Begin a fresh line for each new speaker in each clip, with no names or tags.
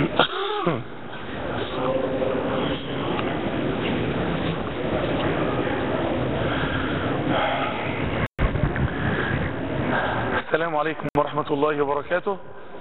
السلام عليكم ورحمة الله وبركاته.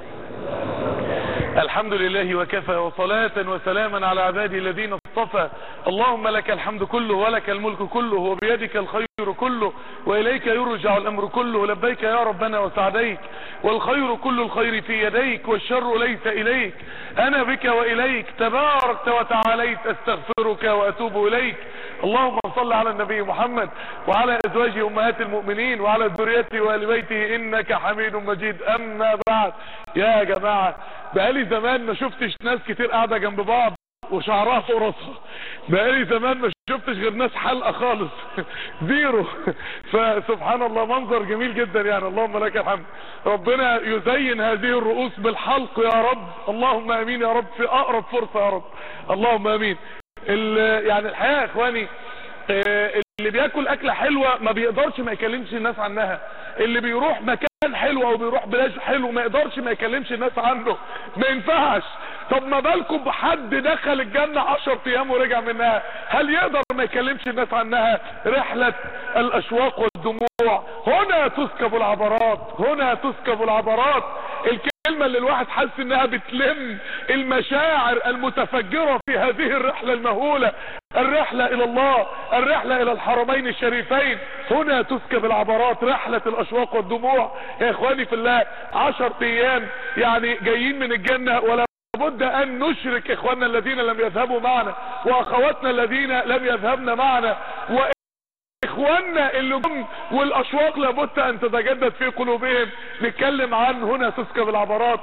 الحمد لله وكفى، وصلاة وسلاما على عباده الذين اصطفى. اللهم لك الحمد كله ولك الملك كله وبيدك الخير كله وإليك يرجع الأمر كله. لبيك يا ربنا وسعديك، والخير كل الخير في يديك والشر ليس إليك. أنا بك وإليك تباركت وتعاليت، أستغفرك وأتوب إليك. اللهم صل على النبي محمد وعلى أزواجه أمهات المؤمنين وعلى ذريته وآل بيته إنك حميد مجيد. أما بعد، يا جماعة بقالي زمان ما شفتش ناس كتير قاعدة جنب بعض وشعرها فوق راسها. بقالي زمان ما شفتش غير ناس حلقة خالص زيرو. فسبحان الله، منظر جميل جدا يعني. اللهم لك الحمد. ربنا يزين هذه الرؤوس بالحلق يا رب، اللهم امين يا رب، في اقرب فرصة يا رب، اللهم امين. يعني الحقيقة يا اخواني، اللي بياكل اكلة حلوة ما بيقدرش ما يكلمش الناس عنها. اللي بيروح مكان حلو او بيروح بلاش حلو ما يقدرش ما يكلمش الناس عنه، ما ينفعش. طب ما بالكم بحد دخل الجنة 10 ايام ورجع منها، هل يقدر ما يكلمش الناس عنها؟ رحلة الاشواق والدموع، هنا تسكب العبرات، هنا تسكب العبرات. الكلمة اللي الواحد حاسس انها بتلم المشاعر المتفجرة في هذه الرحلة المهولة، الرحلة الى الله، الرحلة الى الحرمين الشريفين. هنا تسكب العبرات، رحلة الاشواق والدموع. يا اخواني في الله، 10 ايام يعني جايين من الجنة، ولا بد ان نشرك اخواننا الذين لم يذهبوا معنا واخواتنا الذين لم يذهبن معنا واخواننا اللي جم، والاشواق لابد ان تتجدد في قلوبهم. نتكلم عن هنا تسكب العبرات،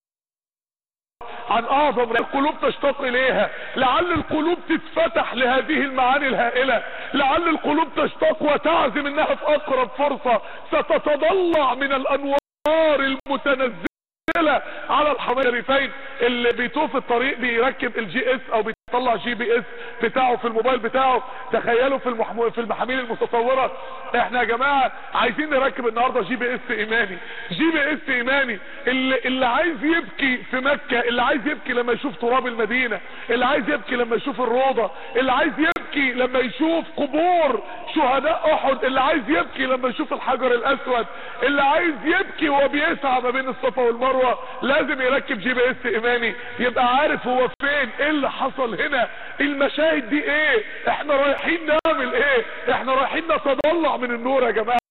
عن اعظم القلوب تشتاق اليها. لعل القلوب تتفتح لهذه المعاني الهائلة، لعل القلوب تشتاق وتعزم انها في اقرب فرصة ستتضلع من الانوار المتنزلة على الحرمين الشريفين. اللي بيطوف الطريق بيركب الجي اس او بيطلع جي بي اس بتاعه في الموبايل بتاعه. تخيلوا في المحاميل المتصورة، احنا يا جماعة عايزين نركب النهاردة جي بي اس ايماني، جي بي اس ايماني. اللي عايز يبكي في مكة، اللي عايز يبكي لما يشوف تراب المدينة، اللي عايز يبكي لما يشوف الروضة، اللي عايز يبكي لما يشوف قبور شهداء احد، اللي عايز يبكي لما يشوف الحجر الاسود، اللي عايز يبكي وهو بيسعى ما بين الصفا والمروة، لازم يركب جي بي اس ايماني، يبقى عارف هو فين، ايه اللي حصل هنا، المشاهد دي ايه، احنا رايحين نعمل ايه، احنا رايحين نتضلع من النور يا جماعة.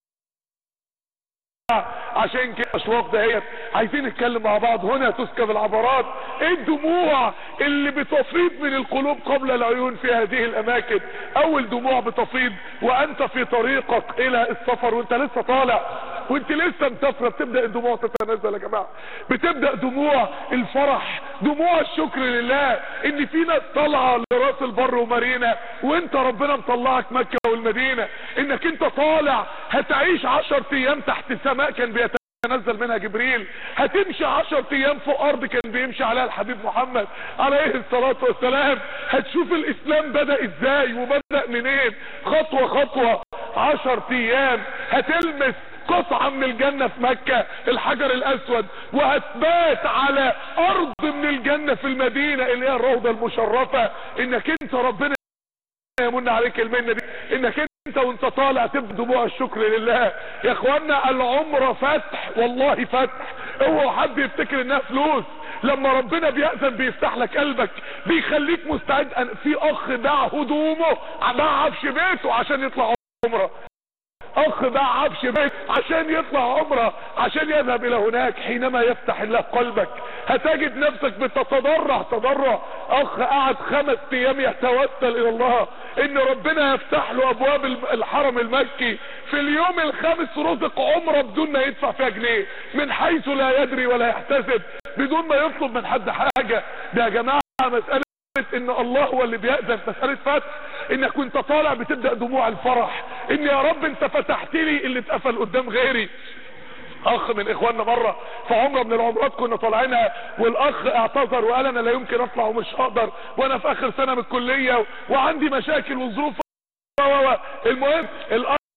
عشان كده الاشواق دهيت عايزين نتكلم مع بعض. هنا تسكب العبرات، ايه الدموع اللي بتفيض من القلوب قبل العيون في هذه الاماكن؟ اول دموع بتفيض وانت في طريقك الى السفر، وانت لسه طالع وانت لسه مسافره، بتبدا الدموع تتنزل يا جماعه. بتبدا دموع الفرح، دموع الشكر لله ان في ناس طالعه لراس البر ومارينا، وانت ربنا مطلعك مكه والمدينه، انك انت طالع هتعيش 10 ايام تحت سماء كان بيتنزل منها جبريل، هتمشي 10 ايام فوق ارض كان بيمشي عليها الحبيب محمد عليه الصلاة والسلام، هتشوف الاسلام بدأ ازاي وبدأ منين خطوة خطوة. 10 ايام هتلمس قطعة من الجنة في مكة، الحجر الاسود، وهتبات على ارض من الجنة في المدينة اللي هي الروضة المشرفة. انك انت ربنا يمن عليك المنة دي، انك انت وانت طالع تبدأ دموع الشكر لله. يا اخوانا العمرة فتح، والله فتح. اوعوا حد يفتكر انها فلوس، لما ربنا بيأذن بيفتح لك قلبك، بيخليك مستعد. في اخ باع هدومه، باع عفش بيته عشان يطلع عمرة، اخ باع عفش بيت عشان يطلع عمرة، عشان يذهب الى هناك. حينما يفتح الله قلبك هتجد نفسك بتتضرع تضرع. اخ قعد 5 ايام يتوسل الى الله ان ربنا يفتح له ابواب الحرم المكي، في اليوم الخامس رزق عمرة بدون ما يدفع فيها جنيه، من حيث لا يدري ولا يحتسب، بدون ما يطلب من حد حاجة. ده يا جماعة مسألة ان الله هو اللي بيأذن، مسألة فتح. انك وانت طالع بتبدأ دموع الفرح، ان يا رب انت فتحت لي اللي اتقفل قدام غيري. اخ من اخواننا مرة في عمرة من العمرات كنا طالعينها، والاخ اعتذر وقال انا لا يمكن اطلع ومش هقدر، وانا في اخر سنة من الكلية وعندي مشاكل وظروف. المهم الاخ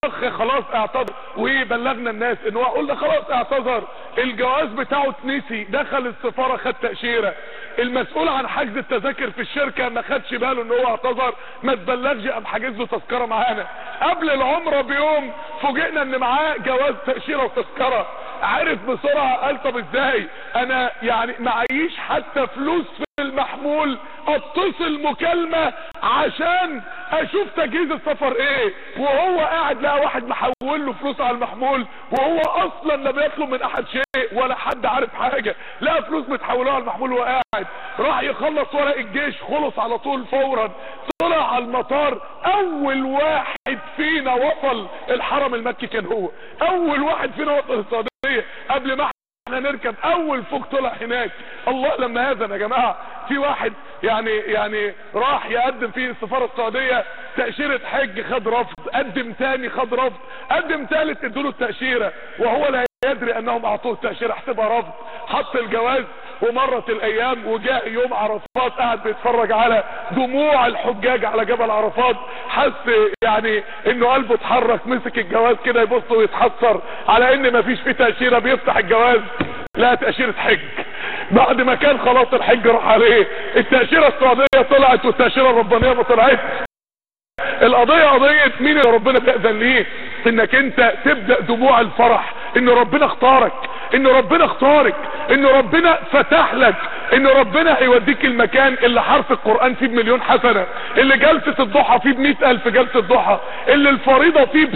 خلاص اعتذر وبلغنا الناس ان هو قلنا خلاص اعتذر، الجواز بتاعه اتنسي، دخل السفارة خد تأشيرة، المسؤول عن حجز التذاكر في الشركة ما خدش باله ان هو اعتذر، ما تبلغش، قام حاجز له تذكرة معانا قبل العمرة بيوم، فوجئنا ان معاه جواز تأشيرة وتذكرة، عرف بسرعة، قال طب ازاي انا يعني معيش حتى فلوس في المحمول اتصل مكالمة عشان اشوف تجهيز السفر ايه، وهو قاعد لقى واحد محول له فلوس على المحمول، وهو اصلا لا بيطلب من احد شيء ولا حد عارف حاجة، لقى فلوس متحولة على المحمول وهو قاعد، راح يخلص ورق الجيش، خلص على طول فورا، طلع على المطار، اول واحد فينا وصل الحرم المكي كان هو، اول واحد فينا وصل السعودية قبل ما احنا نركب، اول فوق طلع هناك. الله لما هذا يا جماعة، في واحد يعني راح يقدم في السفارة السعودية تأشيرة حج، خد رفض، قدم تاني خد رفض، قدم تالت ادوله التأشيرة، وهو لا يدري انهم اعطوه التأشيرة، احسبها رفض، حط الجواز، ومرت الايام وجاء يوم عرفات، قاعد بيتفرج على دموع الحجاج على جبل عرفات، حس يعني انه قلبه اتحرك، مسك الجواز كده يبص ويتحسر على ان مفيش فيه تأشيرة، بيفتح الجواز لا تأشيرة حج، بعد ما كان خلاص الحج راح عليه، التأشيرة السعودية طلعت والتأشيرة الربانية ما طلعت. القضية قضية مين اللي ربنا تأذن ليه، انك انت تبدأ دموع الفرح ان ربنا اختارك، ان ربنا اختارك، ان ربنا فتح لك، ان ربنا هيوديك المكان اللي حرف القرآن فيه ب1,000,000 حسنة، اللي جلسة الضحى فيه ب100,000 جلسة ضحى، اللي الفريضة فيه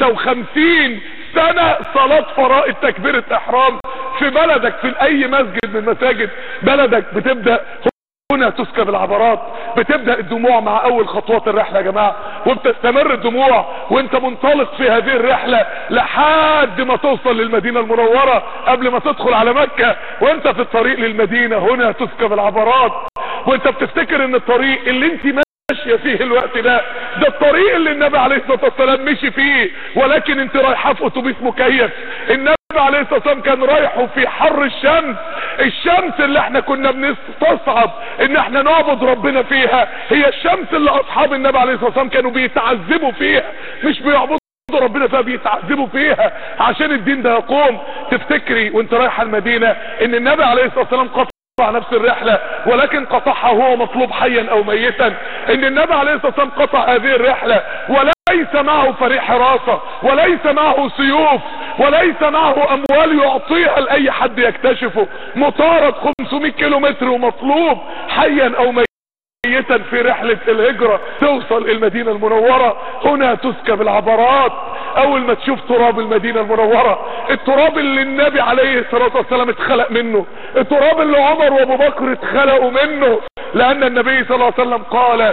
ب56 سنة صلاة فرائض تكبيرة احرام في بلدك، في اي مسجد من مساجد بلدك. بتبدأ هنا تسكب العبرات، بتبدأ الدموع مع اول خطوات الرحلة يا جماعة، وبتستمر الدموع وانت منطلق في هذه الرحلة لحد ما توصل للمدينة المنورة، قبل ما تدخل على مكة وانت في الطريق للمدينة هنا تسكب العبرات، وانت بتفتكر ان الطريق اللي انت ماشية فيه الوقت ده الطريق اللي النبي عليه الصلاة والسلام مشي فيه، ولكن انت رايحة في اتوبيس مكيف. النبي عليه الصلاة والسلام كان رايحه في حر الشمس، الشمس اللي احنا كنا بنستصعب ان احنا نعبد ربنا فيها هي الشمس اللي اصحاب النبي عليه الصلاة والسلام كانوا بيتعذبوا فيها، مش بيعبدوا ربنا فيها، بيتعذبوا فيها عشان الدين ده يقوم. تفتكري وانت رايحة المدينة ان النبي عليه الصلاة والسلام قطع نفس الرحلة، ولكن قطعها هو مطلوب حيا او ميتا، ان النبي عليه الصلاة والسلام قطع هذه الرحلة وليس معه فريق حراسة، وليس معه سيوف، وليس معه اموال يعطيها لاي حد يكتشفه، مطارد 500 كيلومتر ومطلوب حيا او ميتا في رحلة الهجرة توصل المدينة المنورة. هنا تسكب العبرات، اول ما تشوف تراب المدينة المنورة، التراب اللي النبي عليه الصلاة والسلام اتخلق منه، التراب اللي عمر وابو بكر اتخلقوا منه، لان النبي صلى الله عليه وسلم قال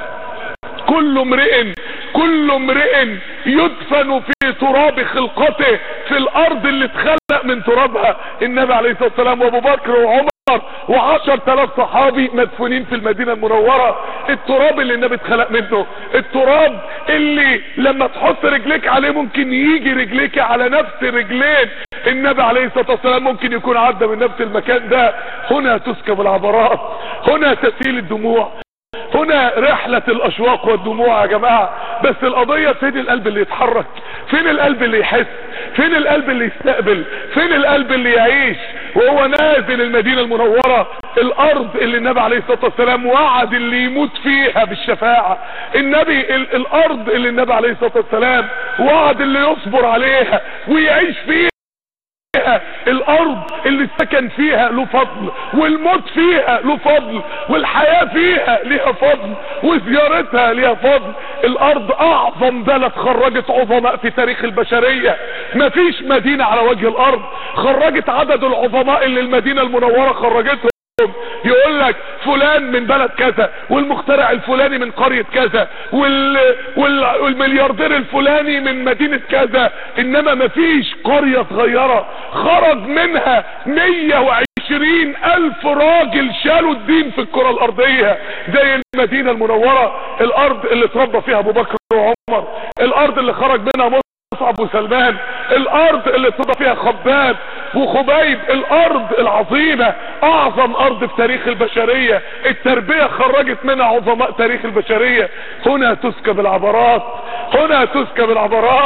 كل امرئ يدفن في تراب خلقته، في الارض اللي اتخلق من ترابها. النبي عليه الصلاة والسلام وابو بكر وعمر و10,000 صحابي مدفونين في المدينة المنورة، التراب اللي النبي اتخلق منه، التراب اللي لما تحط رجليك عليه ممكن يجي رجليك على نفس رجلين النبي عليه الصلاة والسلام، ممكن يكون عدى من نفس المكان ده. هنا تسكب العبرات، هنا تسيل الدموع، هنا رحلة الاشواق والدموع يا جماعة. بس القضية فين القلب اللي يتحرك، فين القلب اللي يحس، فين القلب اللي يستقبل، فين القلب اللي يعيش وهو نازل المدينة المنورة، الارض اللي النبي عليه الصلاة والسلام وعد اللي يموت فيها بالشفاعة، الارض اللي النبي عليه الصلاة والسلام وعد اللي يصبر عليها ويعيش فيها، الارض اللي السكن فيها له فضل، والموت فيها له فضل، والحياة فيها لها فضل، وزيارتها لها فضل. الارض اعظم بلد خرجت عظماء في تاريخ البشرية، مفيش مدينة على وجه الارض خرجت عدد العظماء اللي المدينة المنورة خرجتهم. يقول لك فلان من بلد كذا، والمخترع الفلاني من قرية كذا، والملياردير الفلاني من مدينة كذا، انما مفيش قرية صغيرة خرج منها 120,000 راجل شالوا الدين في الكرة الارضية زي المدينة المنورة. الارض اللي اتربى فيها ابو بكر وعمر، الارض اللي خرج منها مصعب وسلمان، الارض اللي اتربى فيها خباب وخبيب، الارض العظيمة، اعظم ارض في تاريخ البشرية، التربية خرجت منها عظماء تاريخ البشرية. هنا تسكب العبرات، هنا تسكب العبرات.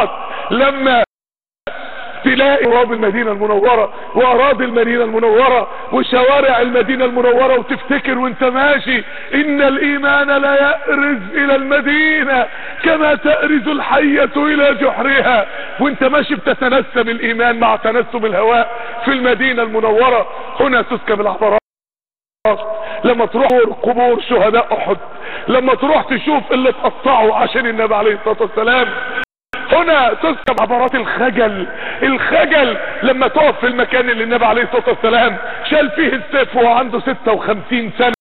لما تلاقي تراب المدينة المنورة واراضي المدينة المنورة وشوارع المدينة المنورة وتفتكر وانت ماشي ان الايمان لا يأرز الى المدينة كما تأرز الحية الى جحرها، وانت ماشي بتتنسم الايمان مع تنسم الهواء في المدينة المنورة. هنا تسكب العبرات. لما تروح قبور شهداء احد، لما تروح تشوف اللي اتقطعوا عشان النبي عليه الصلاة والسلام، هنا تسكب عبرات الخجل. الخجل لما تقف في المكان اللي النبي عليه الصلاة والسلام شال فيه السيف وهو عنده 56 سنة،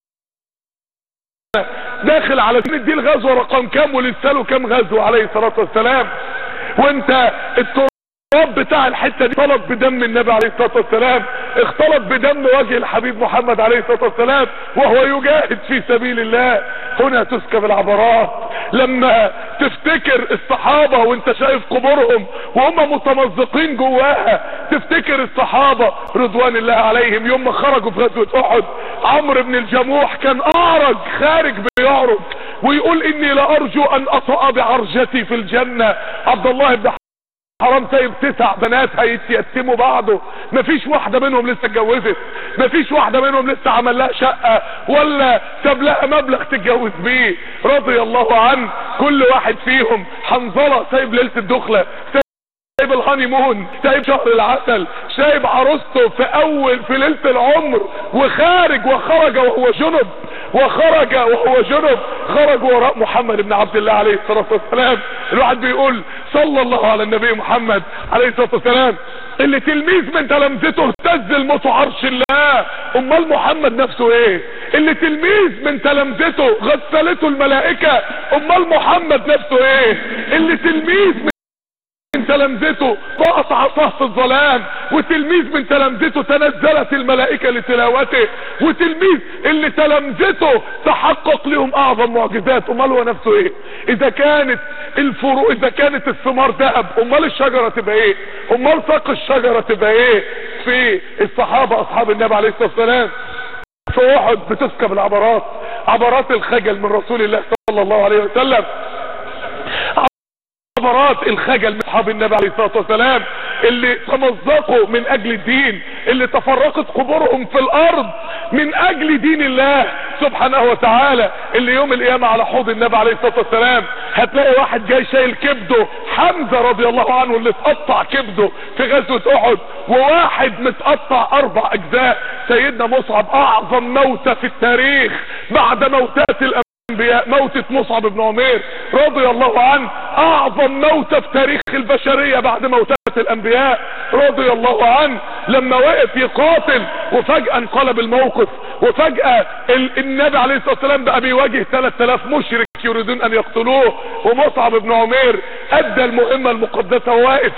داخل على دي الغزوة رقم كام ولسه له كام غزوة عليه الصلاة والسلام، وانت التراب بتاع الحتة دي اختلط بدم النبي عليه الصلاة والسلام، اختلط بدم وجه الحبيب محمد عليه الصلاة والسلام وهو يجاهد في سبيل الله. هنا تسكب العبرات. لما تفتكر الصحابة وانت شايف قبورهم وهم متمزقين جواها، تفتكر الصحابة رضوان الله عليهم يوم ما خرجوا في غزوة احد، عمرو بن الجموح كان اعرج خارج بيعرج ويقول اني لارجو ان اطأ بعرجتي في الجنة. عبد الله بن حرام سايب 9 بنات هيتيتموا بعده، مفيش واحدة منهم لسه اتجوزت، مفيش واحدة منهم لسه عمل لها شقة ولا ساب لها مبلغ تتجوز بيه رضي الله عنه. كل واحد فيهم، حنظلة سايب ليلة الدخلة، سايب الهانيمون، سايب شهر العسل، سايب عروسته في ليلة العمر وخارج وخرج وهو جنب، خرج وراء محمد بن عبد الله عليه الصلاة والسلام. الواحد بيقول صلى الله على النبي محمد عليه الصلاة والسلام اللي تلميذ من تلامذته اهتز الموت عرش الله، امال محمد نفسه ايه؟ اللي تلميذ من تلامذته غسلته الملائكة، امال محمد نفسه ايه؟ اللي تلميذ من تلامذته ضاقت عصاه في الظلام، وتلميذ من تلامذته تنزلت الملائكة لتلاوته، وتلميذ اللي تلامذته تحقق لهم اعظم معجزات، امال هو نفسه ايه؟ اذا كانت الثمار ذهب، امال الشجرة تبقى ايه؟ امال ساق الشجرة تبقى ايه؟ في الصحابة اصحاب النبي عليه الصلاة والسلام في احد بتسكب العبرات، عبرات الخجل من رسول الله صلى الله عليه وسلم، عبرات الخجل من اصحاب النبي عليه الصلاة والسلام اللي تمزقوا من اجل الدين، اللي تفرقت قبورهم في الارض من اجل دين الله سبحانه وتعالى، اللي يوم القيامة على حوض النبي عليه الصلاة والسلام هتلاقي واحد جاي شايل كبده، حمزة رضي الله عنه اللي اتقطع كبده في غزوة احد، وواحد متقطع 4 اجزاء. سيدنا مصعب اعظم موتة في التاريخ بعد موتات الانبياء، موتة مصعب بن عمير رضي الله عنه، اعظم موتة في تاريخ البشرية بعد موتات الانبياء رضي الله عنه، لما وقف يقاتل وفجأة انقلب الموقف، وفجأة النبي عليه الصلاة والسلام بقى بيواجه 3000 مشرك يريدون ان يقتلوه، ومصعب بن عمير ادى المهمة المقدسة وواقف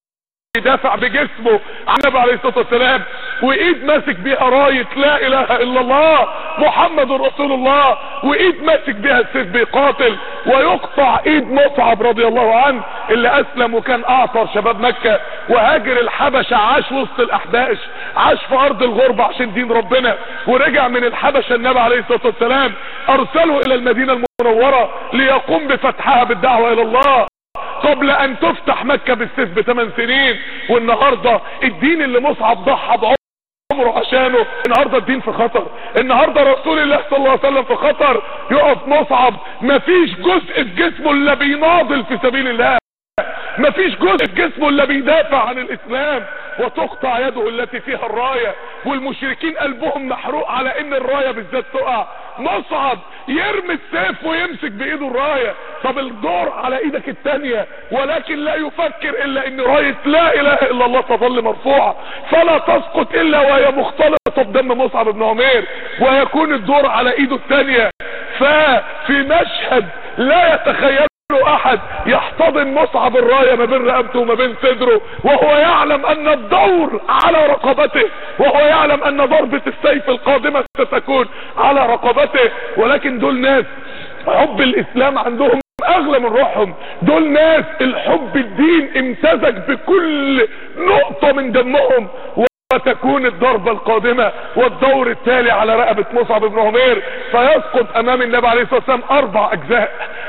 يدافع بجسمه عن النبي عليه الصلاة والسلام، وايد ماسك بيها راية لا اله الا الله محمد رسول الله، وايد ماسك بيها السيف بيقاتل ويقطع ايد مصعب رضي الله عنه اللي اسلم وكان اعطر شباب مكة وهاجر الحبشة، عاش وسط الاحباش، عاش في ارض الغربة عشان دين ربنا، ورجع من الحبشة النبي عليه الصلاة والسلام ارسله الى المدينة المنورة ليقوم بفتحها بالدعوة الى الله قبل ان تفتح مكة بالسيف ب8 سنين. والنهاردة الدين اللي مصعب ضحى بعمره عشانه، النهاردة الدين في خطر، النهاردة رسول الله صلى الله عليه وسلم في خطر. يقف مصعب مفيش جزء في جسمه الا بيناضل في سبيل الله، مفيش جزء في جسمه الا بيدافع عن الاسلام، وتقطع يده التي فيها الراية، والمشركين قلبهم محروق على ان الراية بالذات تقع. مصعب يرمي السيف ويمسك بايده الراية، طب الدور على ايدك التانية، ولكن لا يفكر الا ان راية لا اله الا الله تظل مرفوعة فلا تسقط الا وهي مختلطة بدم مصعب بن عمير، ويكون الدور على ايده التانية. ففي مشهد لا يتخيل احد يحتضن مصعب الراية ما بين رقبته وما بين صدره، وهو يعلم ان الدور على رقبته، وهو يعلم ان ضربة السيف القادمة ستكون على رقبته. ولكن دول ناس حب الاسلام عندهم اغلى من روحهم، دول ناس الحب الدين امتزج بكل نقطة من دمهم، وتكون الضربة القادمة والدور التالي على رقبة مصعب بن عمير، فيسقط امام النبي عليه الصلاة والسلام 4 اجزاء،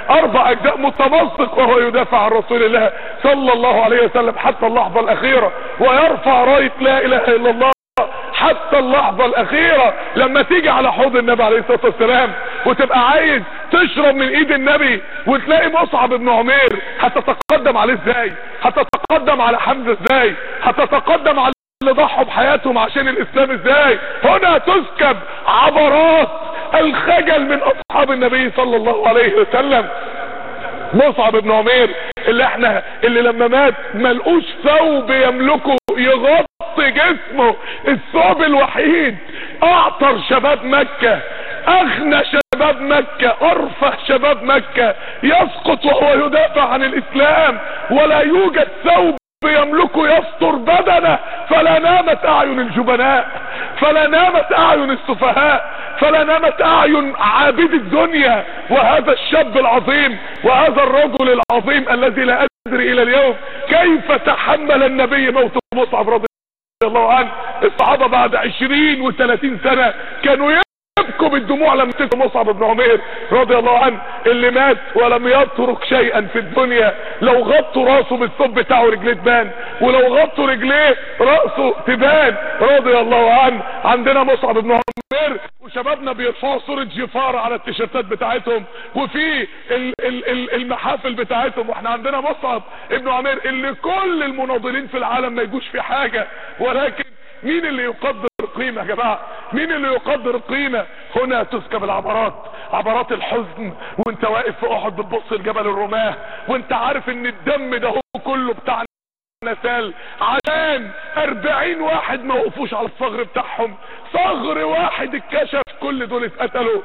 4 اجزاء متمسك وهو يدافع عن رسول الله صلى الله عليه وسلم حتى اللحظة الاخيرة، ويرفع راية لا اله الا الله حتى اللحظة الاخيرة. لما تيجي على حوض النبي عليه الصلاة والسلام وتبقى عايز تشرب من ايد النبي وتلاقي مصعب بن عمير، هتتقدم عليه ازاي؟ هتتقدم على حمزة ازاي؟ هتتقدم على اللي ضحوا بحياتهم عشان الاسلام ازاي؟ هنا تسكب عبرات الخجل من اصحاب النبي صلى الله عليه وسلم. مصعب بن عمير اللي لما مات ملقوش ثوب يملكه يغطي جسمه، الثوب الوحيد. اعطر شباب مكة، اغنى شباب مكة، ارفه شباب مكة يسقط وهو يدافع عن الاسلام، ولا يوجد ثوب يملكه يستر بدنه. فلا نامت اعين الجبناء، فلا نامت اعين السفهاء، فلا نامت اعين عابد الدنيا. وهذا الشاب العظيم وهذا الرجل العظيم الذي لا ادري الى اليوم كيف تحمل النبي موت مصعب رضي الله عنه. الصحابة بعد 20 و30 سنة كانوا يبكوا بالدموع لما تذكر مصعب بن عمير رضي الله عنه اللي مات ولم يترك شيئا في الدنيا. لو غطوا راسه بالثوب بتاعه رجليه تبان، ولو غطوا رجليه راسه تبان رضي الله عنه. عندنا مصعب بن عمير وشبابنا بيرفعوا صورة جفار على التيشيرتات بتاعتهم وفي المحافل بتاعتهم، واحنا عندنا مصعب ابن عمير اللي كل المناضلين في العالم ما يجوش في حاجة. ولكن مين اللي يقدر القيمة يا جماعة؟ مين اللي يقدر القيمة؟ هنا تسكب العبرات، عبرات الحزن وانت واقف في احد بتبص لجبل الرماه وانت عارف ان الدم ده هو كله بتاع نسال عشان 40 واحد ما وقفوش على الثغر بتاعهم. ثغر واحد اتكشف، كل دول اتقتلوا.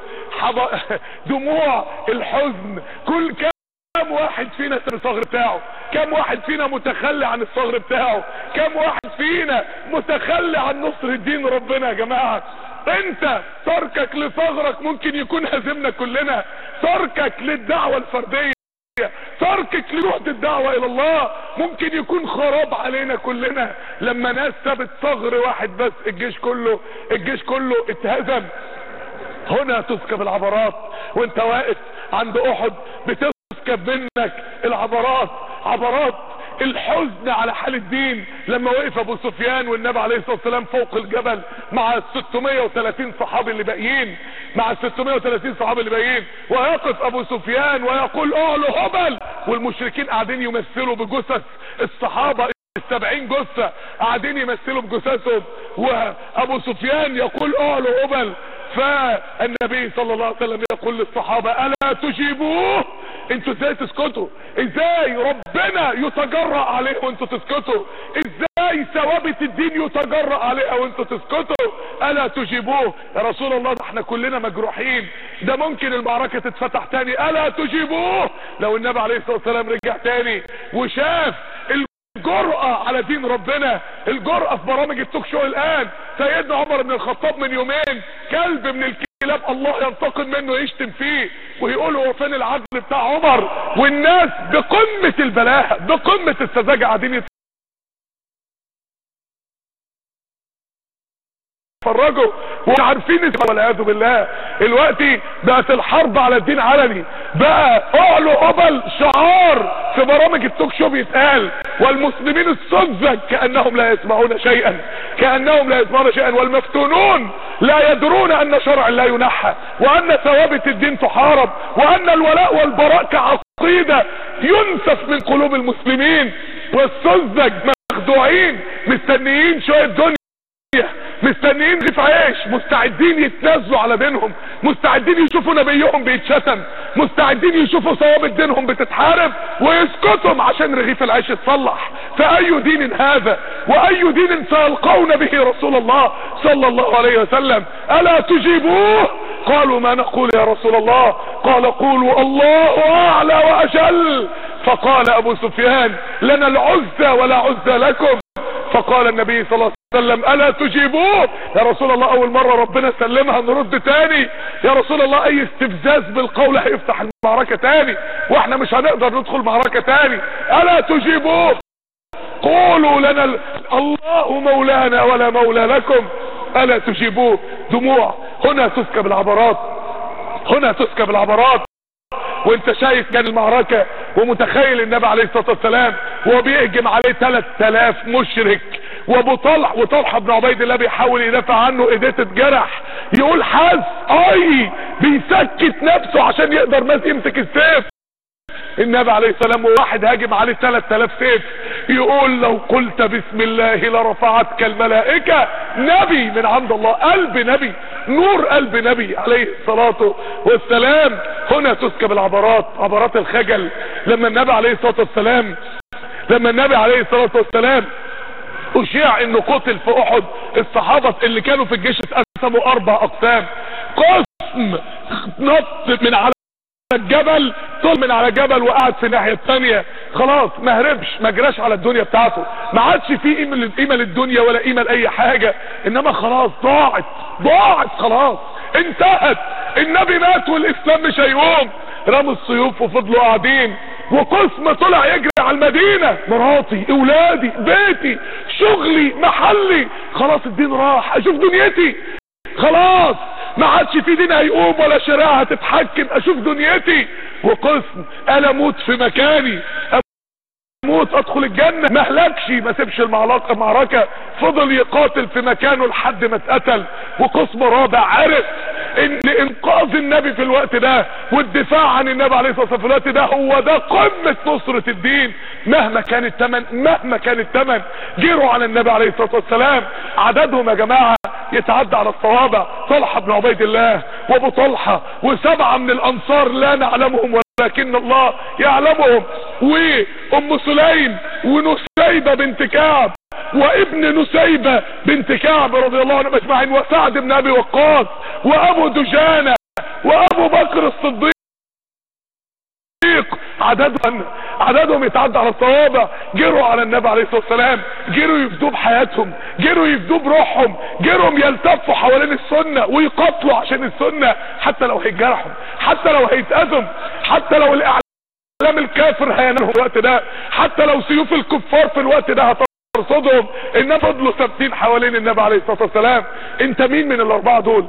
دموع الحزن. كم واحد فينا ساب الثغر بتاعه؟ كم واحد فينا متخلي عن الثغر بتاعه؟ كم واحد فينا متخلي عن نصر الدين ربنا يا جماعة؟ انت تركك لثغرك ممكن يكون هزمنا كلنا. تركك للدعوة الفردية، تركك لجهد الدعوة الى الله ممكن يكون خراب علينا كلنا. لما ناس سابت ثغر واحد بس الجيش كله اتهزم. هنا تسكب العبرات وانت واقف عند احد بتسكب منك العبرات، عبرات الحزن على حال الدين. لما وقف ابو سفيان والنبي عليه الصلاة والسلام فوق الجبل مع ال 630 صحابي اللي باقيين، ويقف ابو سفيان ويقول اعلوا هبل، والمشركين قاعدين يمثلوا بجثث الصحابة 70 جثة قاعدين يمثلوا بجثثهم، وابو سفيان يقول اعلوا هبل. فالنبي صلى الله عليه وسلم يقول للصحابة الا تجيبوه؟ انتوا ازاي تسكتوا؟ ازاي ربنا يتجرأ عليه وانتوا تسكتوا؟ ازاي ثوابت الدين يتجرأ عليها وانتوا تسكتوا؟ الا تجيبوه؟ يا رسول الله ده احنا كلنا مجروحين، ده ممكن المعركة تتفتح تاني. الا تجيبوه؟ لو النبي عليه الصلاة والسلام رجع تاني وشاف الجرأة على دين ربنا، الجرأة في برامج التوك شو الان. سيدنا عمر بن الخطاب من يومين كلب من الكلاب الله ينتقم منه يشتم فيه ويقول هو فين العدل بتاع عمر، والناس بقمة البلاهة بقمة السذاجة قاعدين يتفرجوا وعارفين والعياذ بالله. دلوقتي بقت الحرب على الدين علني، بقى اعلوا هبل شعار في برامج التوك شو بيتقال، والمسلمين السذج كأنهم لا يسمعون شيئا، والمفتونون لا يدرون ان شرع الله ينحى، وان ثوابت الدين تحارب، وان الولاء والبراء كعقيدة ينسف من قلوب المسلمين. والسذج مخدوعين مستنيين شوية دنيا، مستنيين رغيف عيش، مستعدين يتنازلوا على دينهم، مستعدين يشوفوا نبيهم بيتشتم، مستعدين يشوفوا ثوابت دينهم بتتحارب ويسكتوا عشان رغيف العيش يتصلح. فأي دين هذا؟ وأي دين سيلقون به رسول الله صلى الله عليه وسلم؟ ألا تجيبوه؟ قالوا ما نقول يا رسول الله؟ قال قولوا الله أعلى وأجل. فقال أبو سفيان لنا العزة ولا عزة لكم. فقال النبي صلى الله عليه وسلم الا تجيبوه؟ يا رسول الله اول مرة ربنا سلمها نرد تاني؟ يا رسول الله اي استفزاز بالقول هيفتح المعركة تاني واحنا مش هنقدر ندخل معركة تاني. الا تجيبوه؟ قولوا لنا الله مولانا ولا مولى لكم. الا تجيبوه؟ دموع. هنا تسكب العبرات، هنا تسكب العبرات. وانت شايف كان المعركة ومتخيل النبي عليه الصلاة والسلام وهو بيهجم عليه 3000 مشرك، وابو وطلحة بن عبيد الله بيحاول يدافع عنه، ايديه تتجرح، يقول حاس اي بيسكت نفسه عشان يقدر ناس يمسك السيف. النبي عليه السلام وواحد هاجم عليه 3000 سيف، يقول لو قلت بسم الله لرفعتك الملائكة. نبي من عند الله، قلب نبي، نور قلب نبي عليه الصلاة والسلام. هنا تسكب العبرات، عبرات الخجل. لما النبي عليه الصلاة والسلام اشيع انه قتل في احد، الصحابة اللي كانوا في الجيش اتقسموا 4 اقسام. قسم نط من على الجبل، طول من على جبل وقعد في الناحية الثانية، خلاص ما هربش، ما جراش على الدنيا بتاعته، ما عادش فيه قيمة للدنيا ولا قيمة لأي حاجة، انما خلاص ضاعت خلاص، انتهت. النبي مات والاسلام مش هيقوم. رموا السيوف وفضلوا قاعدين. وقسم طلع يجري على المدينة، مراتي، اولادي، بيتي، شغلي، محلي، خلاص الدين راح، اشوف دنيتي، خلاص ما عادش في دين هيقوم ولا شريعة هتتحكم، اشوف دنيتي. وقسم قال اموت في مكاني، اموت ادخل الجنة، ما اهلكش، ما سيبش المعركة، فضل يقاتل في مكانه لحد ما اتقتل. وقسم رابع عرف ان انقاذ النبي في الوقت ده والدفاع عن النبي عليه الصلاة والسلام في الوقت ده هو ده قمة نصرة الدين، مهما كان الثمن. جيروا على النبي عليه الصلاة والسلام، عددهم يا جماعة يتعدى على الصوابع. طلحة بن عبيد الله وابو طلحة و7 من الانصار لا نعلمهم ولكن الله يعلمهم، وام سليم ونسيبة بنت كعب وابن نسيبة بنت كعب رضي الله عنهم اجمعين، وسعد بن ابي وقاص وابو دجانة وابو بكر الصديق. عددهم يتعدى على الصوابع. جروا على النبي عليه الصلاة والسلام، جروا يفدوا بحياتهم، جروا يفدوا بروحهم، جروا يلتفوا حوالين السنة ويقاتلوا عشان السنة، حتى لو هيتجرحوا، حتى لو هيتأذوا، حتى لو الاعلام الكافر هينالهم في الوقت ده، حتى لو سيوف الكفار في الوقت ده هترصدهم، انما فضلوا ثابتين حوالين النبي عليه الصلاة والسلام. انت مين من الاربعة دول؟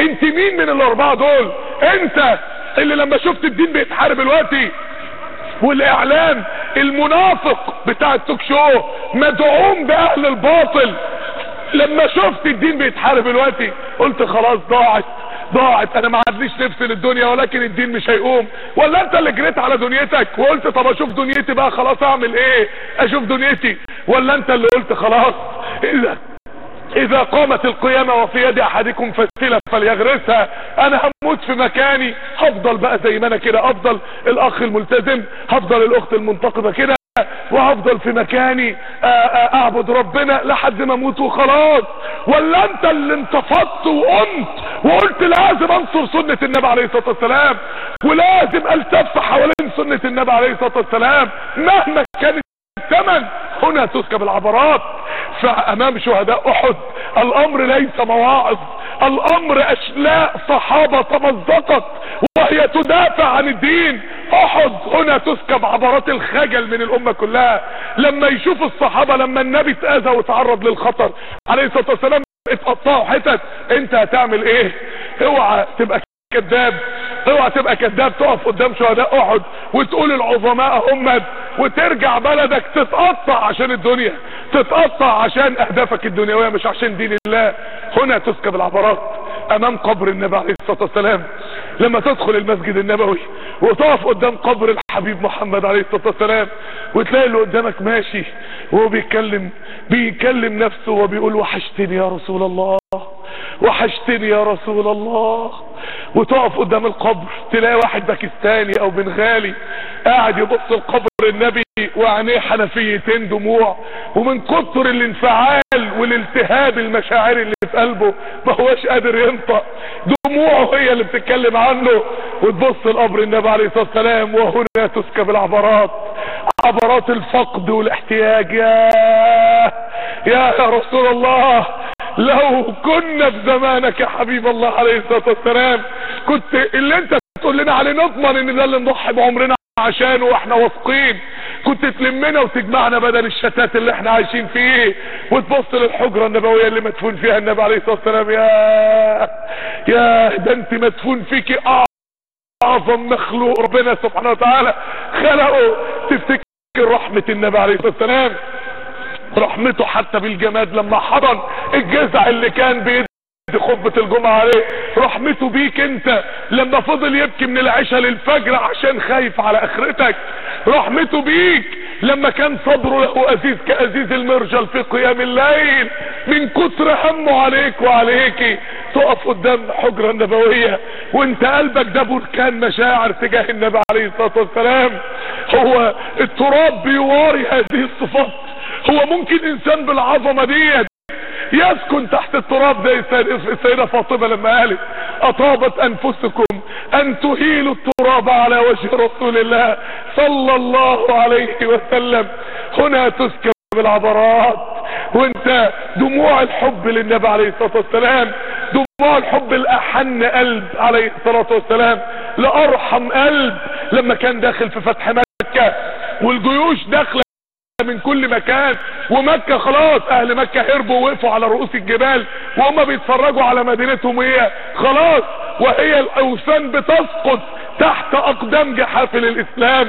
انت اللي لما شفت الدين بيتحارب دلوقتي والاعلام المنافق بتاع التوك شو مدعوم باهل الباطل، لما شفت الدين بيتحارب دلوقتي قلت خلاص ضاعت، انا ما عادليش نفسي للدنيا ولكن الدين مش هيقوم؟ ولا انت اللي جريت على دنيتك وقلت طب اشوف دنيتي بقى، خلاص اعمل ايه، اشوف دنيتي؟ ولا انت اللي قلت خلاص اذا قامت القيامة وفي يد احدكم فسيلة فليغرسها، انا هموت في مكاني، هفضل بقى زي ما انا كده، افضل الاخ الملتزم، هفضل الاخت المنتقبة كده، وهفضل في مكاني اعبد ربنا لحد ما اموت وخلاص؟ ولا انت اللي انتفضت وقمت وقلت لازم انصر سنة النبي عليه الصلاة والسلام ولازم التف حوالين سنة النبي عليه الصلاة والسلام مهما كان الثمن؟ هنا تسكب العبرات. فامام شهداء احد الامر ليس مواعظ، الامر اشلاء صحابة تمزقت وهي تدافع عن الدين. احد هنا تسكب عبرات الخجل من الامة كلها، لما يشوف الصحابة لما النبي اتأذى وتعرض للخطر عليه الصلاة والسلام اتقطعوا حتت، انت هتعمل ايه؟ اوعى تبقى كذاب تقف قدام شهداء احد وتقول العظماء هم، وترجع بلدك تتقطع عشان الدنيا، تتقطع عشان اهدافك الدنيوية مش عشان دين الله. هنا تسكب العبرات امام قبر النبي عليه الصلاة والسلام. لما تدخل المسجد النبوي وتقف قدام قبر الحبيب محمد عليه الصلاة والسلام وتلاقي اللي قدامك ماشي وهو بيكلم نفسه وبيقول وحشتني يا رسول الله، وحشتني يا رسول الله. وتقف قدام القبر تلاقي واحد باكستاني او بنغالي قاعد يبص لقبر النبي وعينيه حنفيتين دموع، ومن كتر الانفعال والالتهاب المشاعر اللي في قلبه ما هوش قادر ينطق، دموعه هي اللي بتتكلم عنه. وتبص لقبر النبي عليه الصلاة والسلام وهنا تسكب العبرات، عبرات الفقد والاحتياج. يا رسول الله، لو كنا في زمانك يا حبيب الله عليه الصلاة والسلام كنت اللي انت تقول لنا عليه نضمن ان ده اللي نضحي بعمرنا عشانه واحنا واثقين، كنت تلمنا وتجمعنا بدل الشتات اللي احنا عايشين فيه، وتبص للحجرة النبوية اللي مدفون فيها النبي عليه الصلاة والسلام. يا ده انت مدفون فيكي اعظم مخلوق ربنا سبحانه وتعالى خلقه. تفتكر رحمة النبي عليه الصلاة والسلام، رحمته حتى بالجماد لما حضن الجزع اللي كان بيدي خطبة الجمعة عليه، رحمته بيك انت لما فضل يبكي من العشاء للفجر عشان خايف على اخرتك، رحمته بيك لما كان صدره له ازيز كازيز المرجل في قيام الليل من كتر همه عليك وعليكي، تقف قدام الحجرة النبوية وانت قلبك ده بركان مشاعر تجاه النبي عليه الصلاة والسلام. هو التراب بيواري هذه الصفات؟ هو ممكن انسان بالعظمة ديت يسكن تحت التراب زي السيدة فاطمة لما قالت اطابت انفسكم ان تهيلوا التراب على وجه رسول الله صلى الله عليه وسلم. هنا تسكب العبرات وانت دموع الحب للنبي عليه الصلاة والسلام، دموع الحب الاحن قلب عليه الصلاة والسلام، لارحم قلب لما كان داخل في فتح مكة والجيوش داخله من كل مكان ومكة خلاص اهل مكة هربوا ووقفوا على رؤوس الجبال وهم بيتفرجوا على مدينتهم وهي خلاص وهي الاوثان بتسقط تحت اقدام جحافل الاسلام،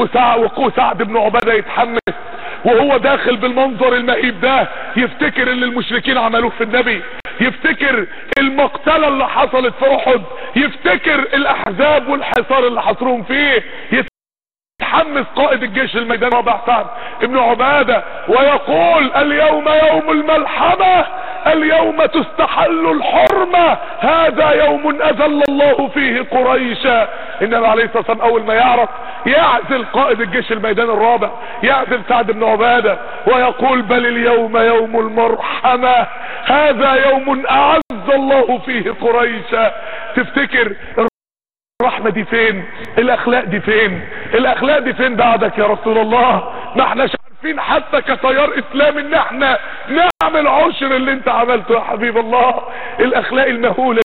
وسعد بن عبادة يتحمس وهو داخل بالمنظر المهيب ده يفتكر اللي المشركين عملوه في النبي، يفتكر المقتلة اللي حصلت في احد، يفتكر الاحزاب والحصار اللي حصرهم فيه، يتحمس قائد الجيش الميداني رابع سعد ابن عبادة ويقول اليوم يوم الملحمة، اليوم تستحل الحرمة، هذا يوم اذل الله فيه قريشا. النبي عليه الصلاة والسلام اول ما يعرف يعزل قائد الجيش الميداني الرابع، يعزل سعد بن عبادة ويقول بل اليوم يوم المرحمة، هذا يوم اعز الله فيه قريشا. تفتكر الرحمة دي فين؟ الاخلاق دي فين؟ الاخلاق دي فين بعدك يا رسول الله؟ ما احناش عارفين حتى كتيار اسلام ان احنا نعمل عشر اللي انت عملته يا حبيب الله. الاخلاق المهولة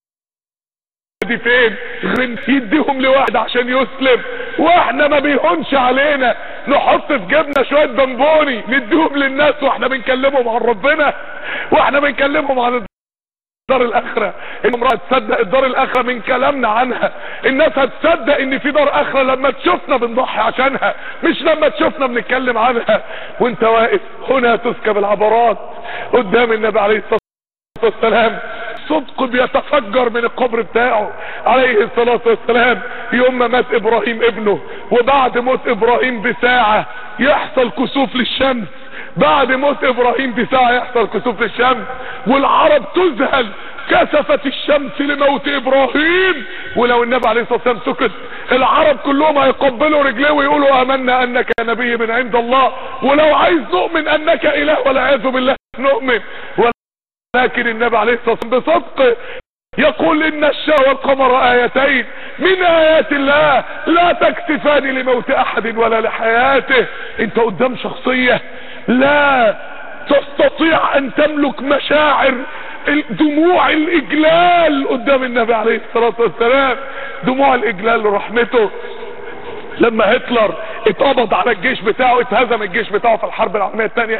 دي فين؟ يديهم لواحد عشان يسلم واحنا ما بيهونش علينا نحط في جيبنا شوية بنبوني نديهم للناس واحنا بنكلمهم عن ربنا، واحنا بنكلمهم عن دار الاخرة. المرأة تصدق الدار الاخرة من كلامنا عنها، الناس هتصدق ان في دار اخرة لما تشوفنا بنضحي عشانها مش لما تشوفنا بنتكلم عنها. وانت واقف هنا تسكب العبرات قدام النبي عليه الصلاة والسلام، صدق بيتفجر من القبر بتاعه عليه الصلاة والسلام يوم ما مات ابراهيم ابنه، وبعد موت ابراهيم بساعة يحصل كسوف للشمس، بعد موت ابراهيم بساعة يحصل كسوف للشمس والعرب تذهل كسفت الشمس لموت ابراهيم. ولو النبي عليه الصلاة والسلام سكت العرب كلهم هيقبلوا رجليه ويقولوا امنا انك نبي من عند الله، ولو عايز نؤمن انك اله والعياذ بالله نؤمن. لكن النبي عليه الصلاة والسلام بصدق يقول ان الشمس والقمر ايتين من ايات الله لا تكسفان لموت احد ولا لحياته. انت قدام شخصية لا تستطيع ان تملك مشاعر دموع الاجلال قدام النبي عليه الصلاة والسلام، دموع الاجلال لرحمته. لما هتلر اتقبض على الجيش بتاعه، اتهزم الجيش بتاعه في الحرب العالمية الثانية،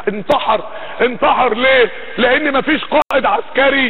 انتحر ليه؟ لان مفيش قائد عسكري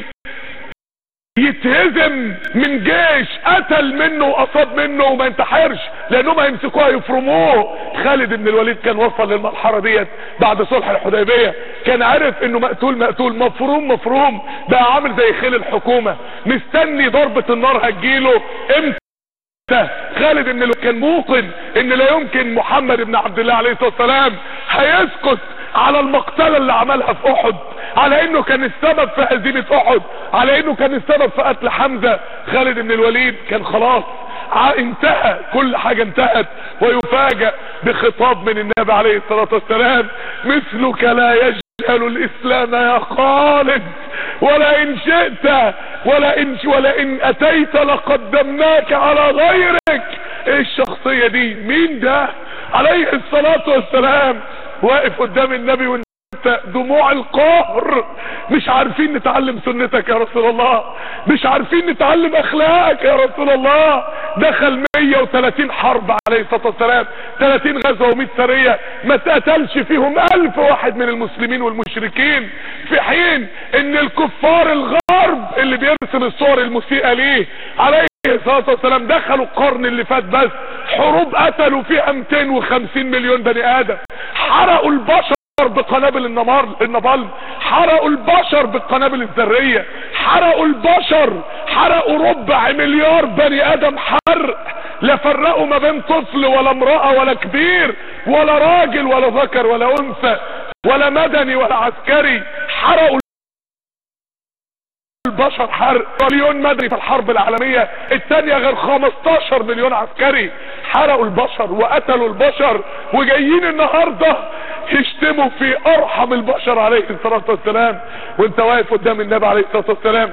يتهزم من جيش قتل منه وأصاب منه وما ينتحرش، لانهم هيمسكوه يفرموه. خالد بن الوليد كان وصل للمرحلة ديت بعد صلح الحديبية، كان عارف انه مقتول مفروم بقى عامل زي خيل الحكومة مستني ضربة النار هتجيله امتى. خالد بن الوليد كان موقن ان لا يمكن محمد بن عبد الله عليه الصلاة والسلام هيسكت على المقتلة اللي عملها في احد، على انه كان السبب في هزيمة احد، على انه كان السبب في قتل حمزة. خالد بن الوليد كان خلاص انتهى، كل حاجة انتهت، ويفاجأ بخطاب من النبي عليه الصلاة والسلام مثلك لا يجهل الاسلام يا خالد ولئن شئت ولئن اتيت لقدمناك على غيرك. ايه الشخصية دي؟ مين ده؟ عليه الصلاة والسلام واقف قدام النبي وانت دموع القهر، مش عارفين نتعلم سنتك يا رسول الله، مش عارفين نتعلم اخلاقك يا رسول الله. دخل 130 حرب عليه الصلاة والسلام، 30 غزوة و100 سرية، ما اتقتلش فيهم 1000 واحد من المسلمين والمشركين، في حين ان الكفار الغرب اللي بيرسم الصور المسيئة ليه عليه الصلاة والسلام دخلوا القرن اللي فات بس حروب قتلوا فيها 250 مليون بني ادم، حرقوا البشر بقنابل النابالم، حرقوا البشر بالقنابل الذرية، حرقوا البشر، حرقوا 4 مليار بني ادم حرق، لا فرقوا ما بين طفل ولا امرأة ولا كبير ولا راجل ولا ذكر ولا انثى ولا مدني ولا عسكري، حرقوا البشر حرق. مليون مدني في الحرب العالمية الثانية غير 15 مليون عسكري، حرقوا البشر وقتلوا البشر، وجايين النهاردة يشتموا في ارحم البشر عليه الصلاة والسلام، وانت واقف قدام النبي عليه الصلاة والسلام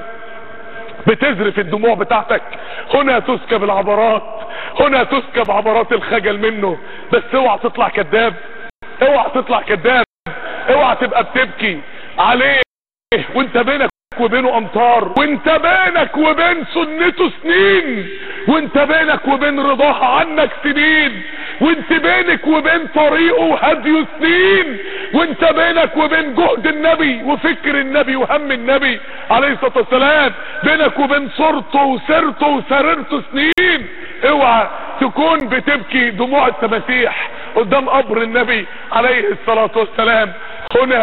بتزرف الدموع بتاعتك. هنا تسكب العبرات، هنا تسكب عبرات الخجل منه. بس اوعى تطلع كذاب، اوعى تطلع كذاب، اوعى تبقى بتبكي عليه وانت بينك وبينه امطار، وانت بينك وبين سنته سنين، وانت بينك وبين رضاها عنك سنين، وانت بينك وبين طريقه وهديه سنين، وانت بينك وبين جهد النبي وفكر النبي وهم النبي عليه الصلاة والسلام، بينك وبين صورته وسيرته وسريرته سنين. اوعى تكون بتبكي دموع التماسيح قدام قبر النبي عليه الصلاة والسلام. هنا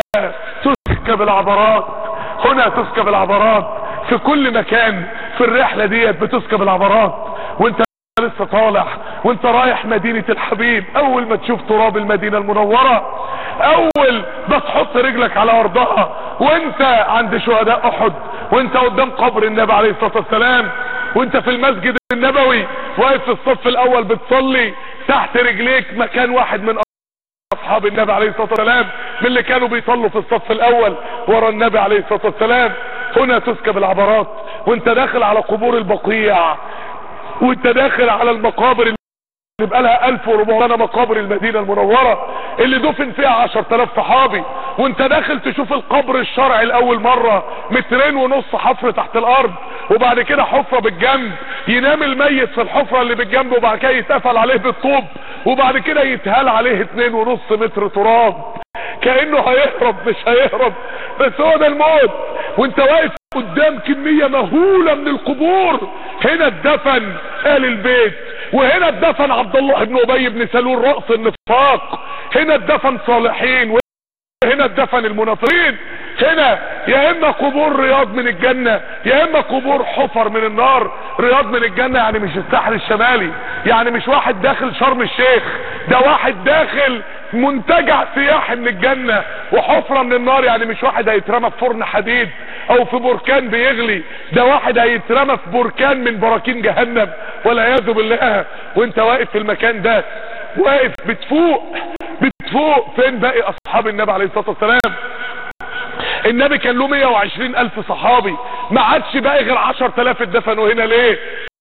تسكب العبرات، هنا تسكب العبرات في كل مكان. في الرحلة ديت بتسكب العبرات وانت لسه طالع، وانت رايح مدينة الحبيب. اول ما تشوف تراب المدينة المنورة، اول ما تحط رجلك على ارضها، وانت عند شهداء احد، وانت قدام قبر النبي عليه الصلاة والسلام، وانت في المسجد النبوي واقف في الصف الاول بتصلي، تحت رجليك مكان واحد من اصحاب النبي عليه الصلاة والسلام من اللي كانوا بيصلوا في الصف الاول ورا النبي عليه الصلاة والسلام. هنا تسكب العبرات وانت داخل على قبور البقيع، وانت داخل على المقابر اللي بقى لها 1400 سنة، مقابر المدينة المنورة اللي دفن فيها 10,000 صحابي، وانت داخل تشوف القبر الشرعي الاول مرة 2.5 متر حفر تحت الارض، وبعد كده حفرة بالجنب، ينام الميت في الحفرة اللي بالجنب، وبعد كده يتقفل عليه بالطوب، وبعد كده يتهال عليه 2.5 متر تراب، كأنه هيهرب مش هيهرب، بس هو ده الموت. وانت واقف قدام كمية مهولة من القبور. هنا اتدفن آل البيت، وهنا اتدفن عبد الله بن ابي بن سلول رأس النفاق، هنا اتدفن صالحين، وهنا اتدفن المنافقين. هنا يا اما قبور رياض من الجنة، يا اما قبور حفر من النار. رياض من الجنة يعني مش الساحل الشمالي، يعني مش واحد داخل شرم الشيخ، ده واحد داخل منتجع سياحي من الجنة. وحفرة من النار يعني مش واحد هيترمى في فرن حديد او في بركان بيغلي، ده واحد هيترمى في بركان من براكين جهنم والعياذ بالله. وانت واقف في المكان ده، واقف بتفوق فين باقي اصحاب النبي عليه الصلاة والسلام؟ النبي كان له 120,000 صحابي، ما عادش باقي غير 10,000 اتدفنوا هنا. ليه؟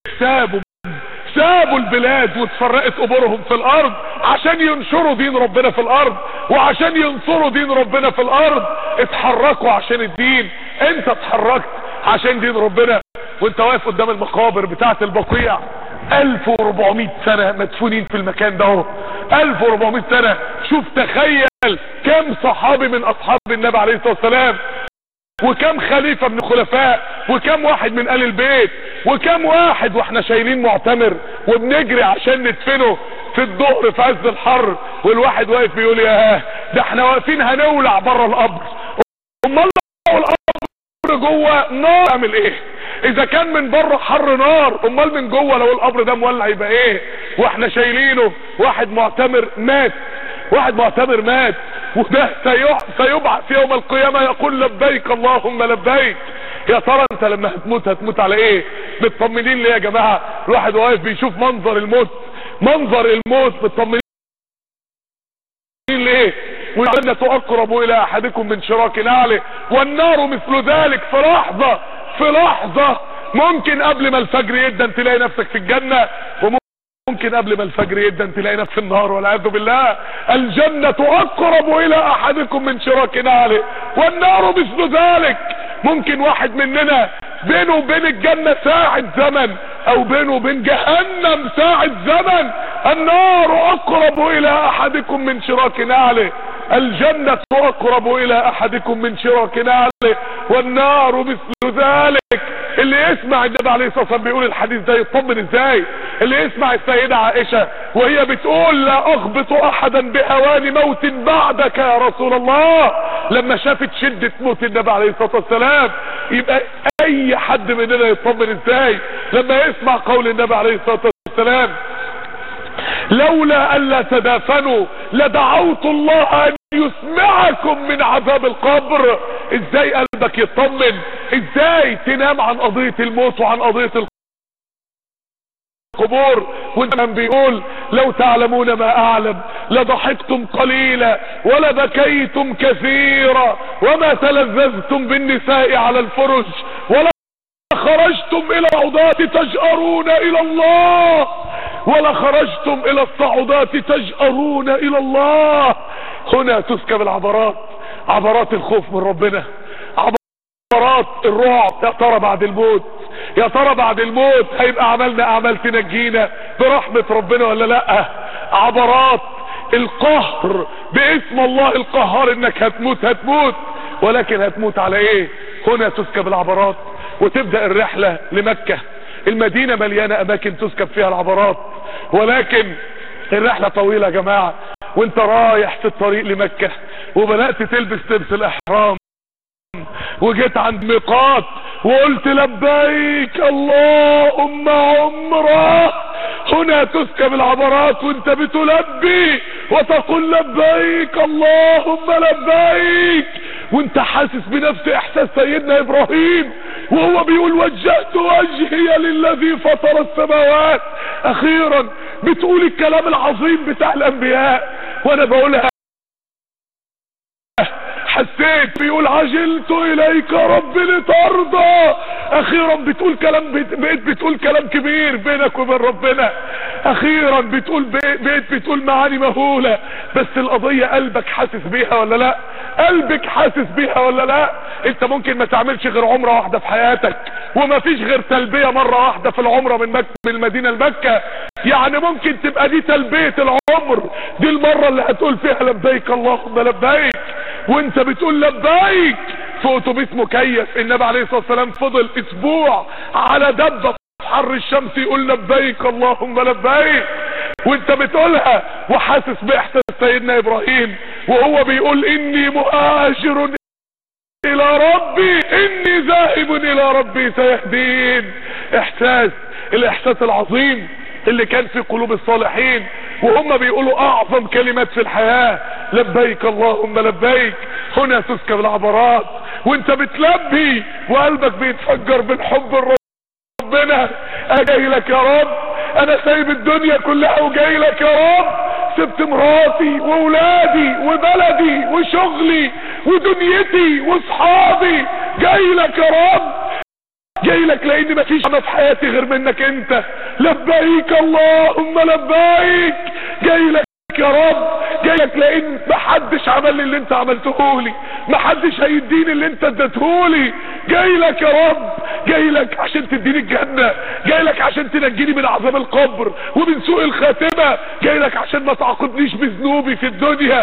سابوا البلاد واتفرقت قبورهم في الارض عشان ينشروا دين ربنا في الارض، وعشان ينصروا دين ربنا في الارض. اتحركوا عشان الدين، انت اتحركت عشان دين ربنا. وانت واقف قدام المقابر بتاعت البقيع، 1400 سنة مدفونين في المكان ده، 1400 سنة. شوف تخيل كم صحابي من اصحاب النبي عليه الصلاة والسلام، وكم خليفة من الخلفاء، وكم واحد من آل البيت، وكم واحد واحنا شايلين معتمر وبنجري عشان ندفنه في الظهر في عز الحر، والواحد واقف بيقول يا ده احنا واقفين هنولع بره القبر. امال لو القبر جوه نار اعمل ايه؟ اذا كان من بره حر نار، امال من جوه لو القبر ده مولع يبقى ايه؟ واحنا شايلينه. واحد معتمر مات، وده سيبعث يوم القيامة يقول لبيك اللهم لبيك. يا ترى انت لما هتموت على ايه؟ مطمنين ليه يا جماعة؟ الواحد واقف بيشوف منظر الموت مطمنين ليه؟ والجنة اقرب الى احدكم من شراك نعله والنار مثل ذلك. في لحظة ممكن قبل ما الفجر يدن تلاقي نفسك في الجنة، وممكن قبل ما الفجر يدن تلاقي نفسك في النار والعياذ بالله. الجنة اقرب الى احدكم من شراك نعله والنار مثل ذلك. ممكن واحد مننا بينه وبين الجنة ساعة زمن، او بينه وبين جهنم ساعة زمن. النار اقرب الى احدكم من شراك نعله، الجنة اقرب الى احدكم من شراك نعله والنار مثل ذلك. اللي يسمع النبي عليه الصلاة والسلام بيقول الحديث ده يطمن ازاي؟ اللي يسمع السيدة عائشة وهي بتقول لا اغبط احدا بهوان موت بعدك يا رسول الله، لما شافت شدة موت النبي عليه الصلاة والسلام، يبقى اي حد مننا يطمن ازاي لما يسمع قول النبي عليه الصلاة والسلام لولا الا تدافنوا لدعوت الله ان يسمعكم من عذاب القبر. ازاي قلبك يطمن؟ ازاي تنام عن قضية الموت وعن قضية القبور وانت كان بيقول لو تعلمون ما اعلم لضحكتم قليلا ولبكيتم كثيرا وما تلذذتم بالنساء على الفرج ولا خرجتم الى الصعودات تجأرون الى الله ولا خرجتم الى الصعودات تجأرون الى الله. هنا تسكب العبرات، عبرات الخوف من ربنا، عبرات الرعب. يا ترى بعد الموت، يا ترى بعد الموت هيبقى عملنا اعمال تنجينا برحمة ربنا ولا لا؟ عبرات القهر باسم الله القهار، انك هتموت ولكن هتموت على ايه؟ هنا تسكب العبرات وتبدأ الرحلة لمكة. المدينة مليانة اماكن تسكب فيها العبرات، ولكن الرحلة طويلة يا جماعة. وانت رايح في الطريق لمكة وبدأت تلبس لبس الاحرام وجيت عند ميقات وقلت لبيك اللهم عمره، هنا تسكب العبرات وانت بتلبي وتقول لبيك اللهم لبيك، وانت حاسس بنفس احساس سيدنا ابراهيم وهو بيقول وجهت وجهي للذي فطر السماوات. اخيرا بتقول الكلام العظيم بتاع الانبياء وانا بقولها حسيت بيقول عجلت اليك رب لترضى. اخيرا بتقول كلام، بقيت بتقول كلام كبير بينك وبين ربنا. اخيرا بقيت بتقول معاني مهولة، بس القضية قلبك حاسس بيها ولا لا؟ قلبك حاسس بيها ولا لا؟ انت ممكن ما تعملش غير عمرة واحدة في حياتك وما فيش غير تلبية مرة واحدة في العمرة من مكة، من المدينة لمكة. يعني ممكن تبقى دي تلبية العمر، دي المرة اللي هتقول فيها لبيك اللهم لبيك. وانت بتقول لبيك في اتوبيس مكيف، النبي عليه الصلاة والسلام فضل اسبوع على دبة في حر الشمس يقول لبيك اللهم لبيك، وانت بتقولها وحاسس باحساس سيدنا ابراهيم وهو بيقول اني مهاجر الى ربي اني ذاهب الى ربي سيهدين. الاحساس العظيم اللي كان في قلوب الصالحين وهم بيقولوا اعظم كلمات في الحياة لبيك اللهم لبيك. هنا تسكب العبرات وانت بتلبي وقلبك بيتفجر بالحب ربنا. انا جاي لك يا رب، انا سايب الدنيا كلها وجاي لك يا رب، سبت مراتي واولادي وبلدي وشغلي ودنيتي واصحابي، جاي لك يا رب، جاي لك لان مفيش انا في حياتي غير منك انت. لبيك اللهم لبيك، جاي لك يا رب، جاي لك لان محدش عمل لي اللي انت عملته لي، محدش هيديني اللي انت اديتهولي. جاي لك يا رب، جاي لك عشان تديني الجنة، جاي لك عشان تنجيني من عذاب القبر ومن سوء الخاتمة، جاي لك عشان ما تعاقبنيش بذنوبي في الدنيا،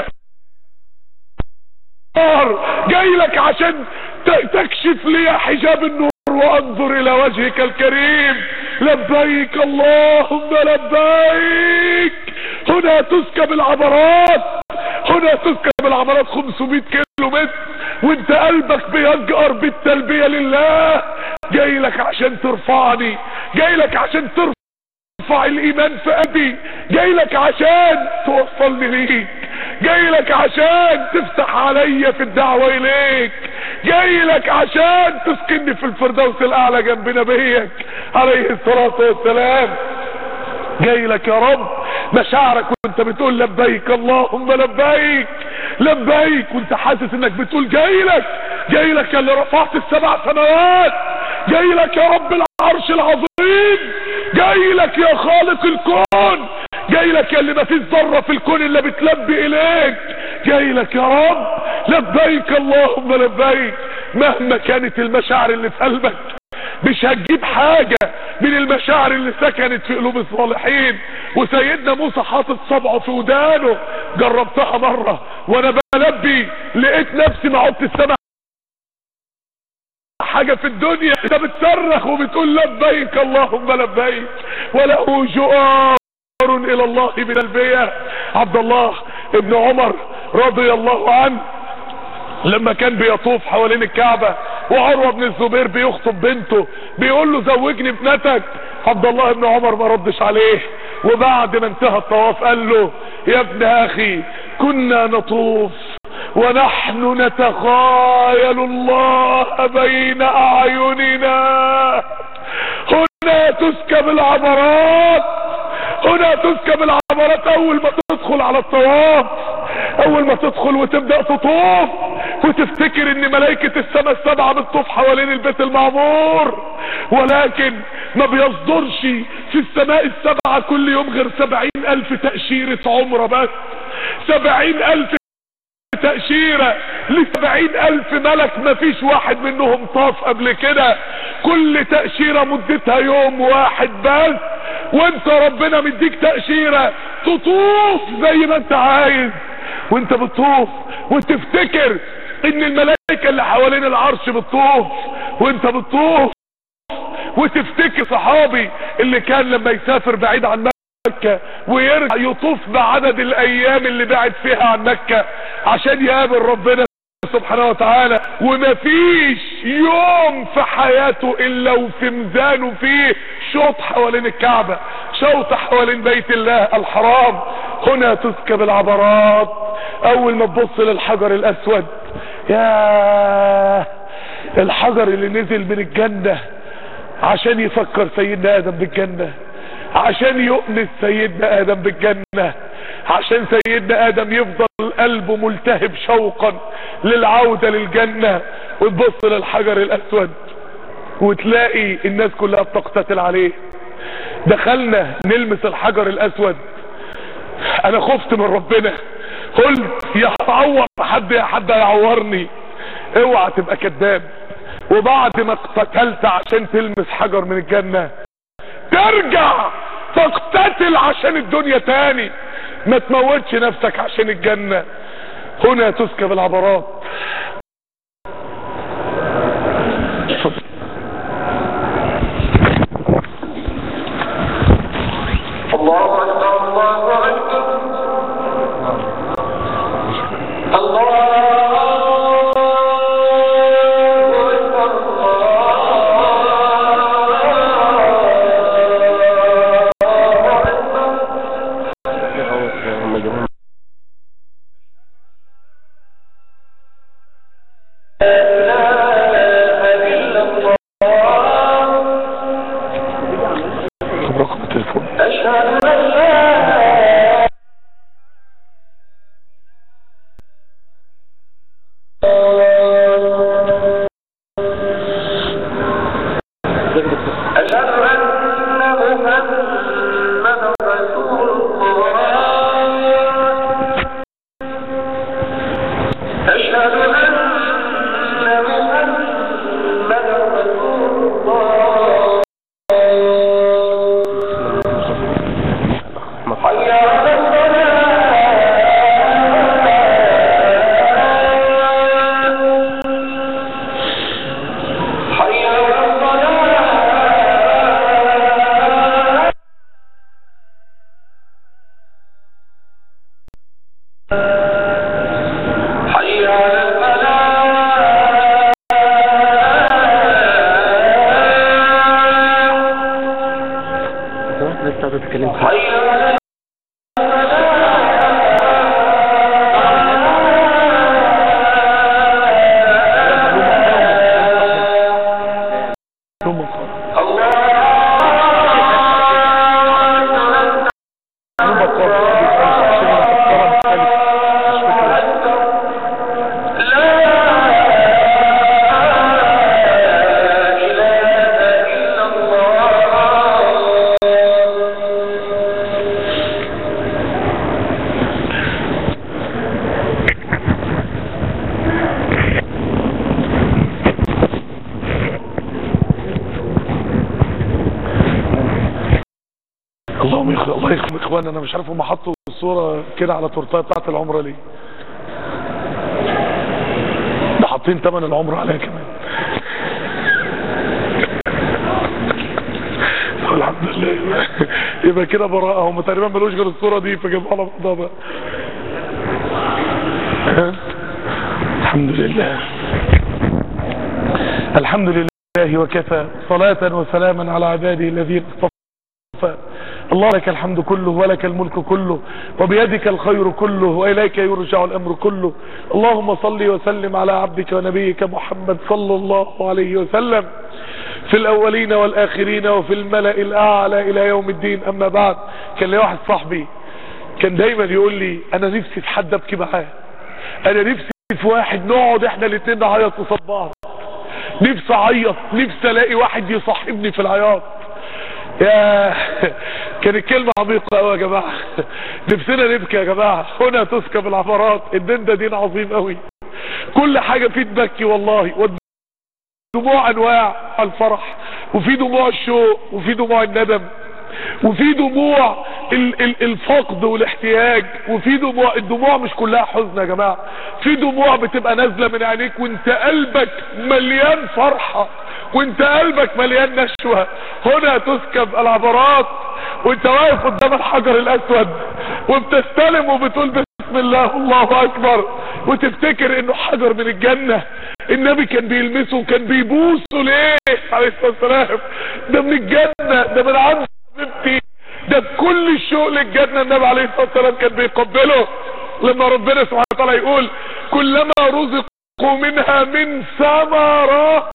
جاي لك عشان تكشف لي حجاب النور وانظر الى وجهك الكريم. لبيك اللهم لبيك. هنا تسكب العبرات، هنا تسكب العبرات 500 كيلو متر وانت قلبك بيجأر بالتلبية لله. جاي لك عشان ترفعني، جاي لك عشان ترفع الايمان في قلبي، جاي لك عشان توصلني ليك، جاي لك عشان تفتح عليا في الدعوة اليك، جاي لك عشان تسكنني في الفردوس الاعلى جنب نبيك عليه الصلاة والسلام. جاي لك يا رب مشاعرك وانت بتقول لبيك اللهم لبيك لبيك، وانت حاسس انك بتقول جاي لك، جاي لك يا اللي رفعت السبع سماوات، جاي لك يا رب العرش العظيم، جاي لك يا خالق الكون، جاي لك يا اللي ما فيش ذره في الكون الا بتلبي اليك، جاي لك يا رب لبيك اللهم لبيك. مهما كانت المشاعر اللي في قلبك مش هتجيب حاجة من المشاعر اللي سكنت في قلوب الصالحين. وسيدنا موسى حاطط صبعه في ودانه، جربتها مرة وانا بلبي لقيت نفسي ما عدت سامع حاجة في الدنيا انت بتصرخ وبتقول لبيك اللهم لبيك، وله جؤار الى الله من البيع. عبد الله ابن عمر رضي الله عنه لما كان بيطوف حوالين الكعبة وعروة بن الزبير بيخطب بنته بيقول له زوجني ابنتك، عبد الله بن عمر ما ردش عليه، وبعد ما انتهى الطواف قال له يا ابن اخي كنا نطوف ونحن نتخايل الله بين اعيننا، هنا تسكب العبرات، هنا تسكب العبرات. اول ما تدخل على الطواف، اول ما تدخل وتبدأ تطوف وتفتكر ان ملائكة السماء السبعة بتطوف حوالين البيت المعمور، ولكن ما بيصدرش في السماء السبعة كل يوم غير 70,000 تأشيرة عمرة بس، 70,000 تأشيرة ل70,000 ملك، ما فيش واحد منهم طاف قبل كده، كل تأشيرة مدتها يوم واحد بس، وانت ربنا مديك تأشيرة تطوف زي ما انت عايز، وانت بتطوف وتفتكر ان الملائكة اللي حوالين العرش بتطوف، وانت بتطوف وتفتكر صحابي اللي كان لما يسافر بعيد عن مكة ويرجع يطوف بعدد الايام اللي بعد فيها عن مكة عشان يقابل ربنا سبحانه وتعالى، ومفيش يوم في حياته الا وفي ميزانه فيه شوط حوالين الكعبة، شوط حوالين بيت الله الحرام. هنا تسكب العبرات. اول ما تبص للحجر الاسود، يا الحجر اللي نزل من الجنة عشان يفكر سيدنا ادم بالجنة، عشان يؤنس سيدنا ادم بالجنة، عشان سيدنا ادم يفضل قلبه ملتهب شوقا للعودة للجنة. وتبص للحجر الاسود وتلاقي الناس كلها بتقتتل عليه. دخلنا نلمس الحجر الاسود، انا خفت من ربنا، قلت يا هعور حد، يا حد هيعورني، اوعى تبقى كذاب. وبعد ما اقتتلت عشان تلمس حجر من الجنة ترجع تقتتل عشان الدنيا تاني، ما تموتش نفسك عشان الجنة. هنا تسكب العبرات. الله أكبر الله أكبر الله الله يخليكم اخوانا، انا مش عارف هم حطوا الصوره كده على التورتايه بتاعت العمره ليه؟ ده حاطين ثمن العمره عليها كمان. يبقى كده براءة. هم تقريبا ملوش غير الصورة دي فجابوا على بعضها بقى. الحمد لله. الحمد لله وكفى، صلاة وسلاما على عباده الذين اصطفى. الله لك الحمد كله ولك الملك كله وبيدك الخير كله وإليك يرجع الأمر كله. اللهم صل وسلم على عبدك ونبيك محمد صلى الله عليه وسلم في الأولين والآخرين وفي الملأ الأعلى إلى يوم الدين. أما بعد، كان لي واحد صاحبي كان دايما يقول لي أنا نفسي في حد أبكي معاه، أنا نفسي في واحد نقعد احنا الاتنين نعيط قصاد بعض، نفسي اعيط، نفسي الاقي واحد يصاحبني في العياط. يا كانت كلمة عميقة قوي يا جماعة. نفسنا نبكي يا جماعة. هنا تسكب العبرات. الدين ده دين عظيم قوي، كل حاجة فيه تبكي والله. والدموع انواع، الفرح وفي دموع الشوق وفي دموع الندم وفي دموع الفقد والاحتياج وفي الدموع مش كلها حزن يا جماعة. في دموع بتبقى نازلة من عينيك وانت قلبك مليان فرحة وانت قلبك مليان نشوة. هنا تسكب العبرات وانت واقف قدام الحجر الاسود وبتستلم وبتقول بسم الله الله اكبر وتفتكر انه حجر من الجنة. النبي كان بيلمسه وكان بيبوسه ليه عليه الصلاة والسلام؟ ده من الجنة، ده من عند حبيبتي، ده بكل الشوق للجنة. النبي عليه الصلاة والسلام كان بيقبله. لما ربنا سبحانه وتعالى يقول كلما رزقوا منها من ثمرة،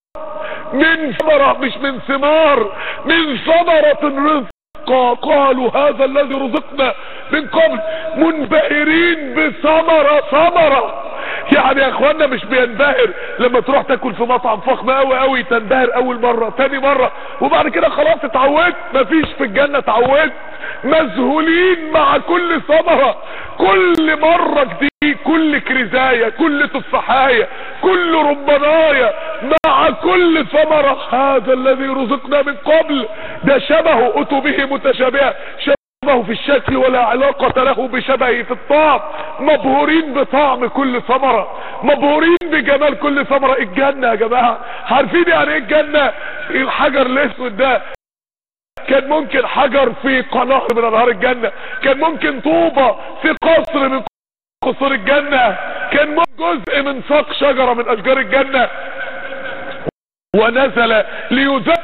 من ثمرة مش من ثمار، من ثمرة رزقا قالوا هذا الذي رزقنا من قبل، منبهرين بثمرة ثمرة. يعني يا اخوانا مش بينبهر لما تروح تاكل في مطعم فخم قوي قوي، تنبهر اول مرة تاني مرة وبعد كده خلاص اتعودت. مفيش في الجنة اتعودت. مذهولين مع كل ثمرة، كل مرة جديد، كل كرزاية، كل تفاحية، كل رماناية، مع كل ثمرة هذا الذي رزقنا من قبل. ده شبهه أتوا به متشابهة، شبهه في الشكل ولا علاقة له بشبهه في الطعم. مبهورين بطعم كل ثمرة، مبهورين بجمال كل ثمرة. الجنة يا جماعة عارفين يعني ايه الجنة؟ الحجر الاسود ده كان ممكن حجر في قناة من انهار الجنة، كان ممكن طوبة في قصر من قصور الجنة، كان ممكن جزء من ساق شجرة من اشجار الجنة. ونزل ليزكي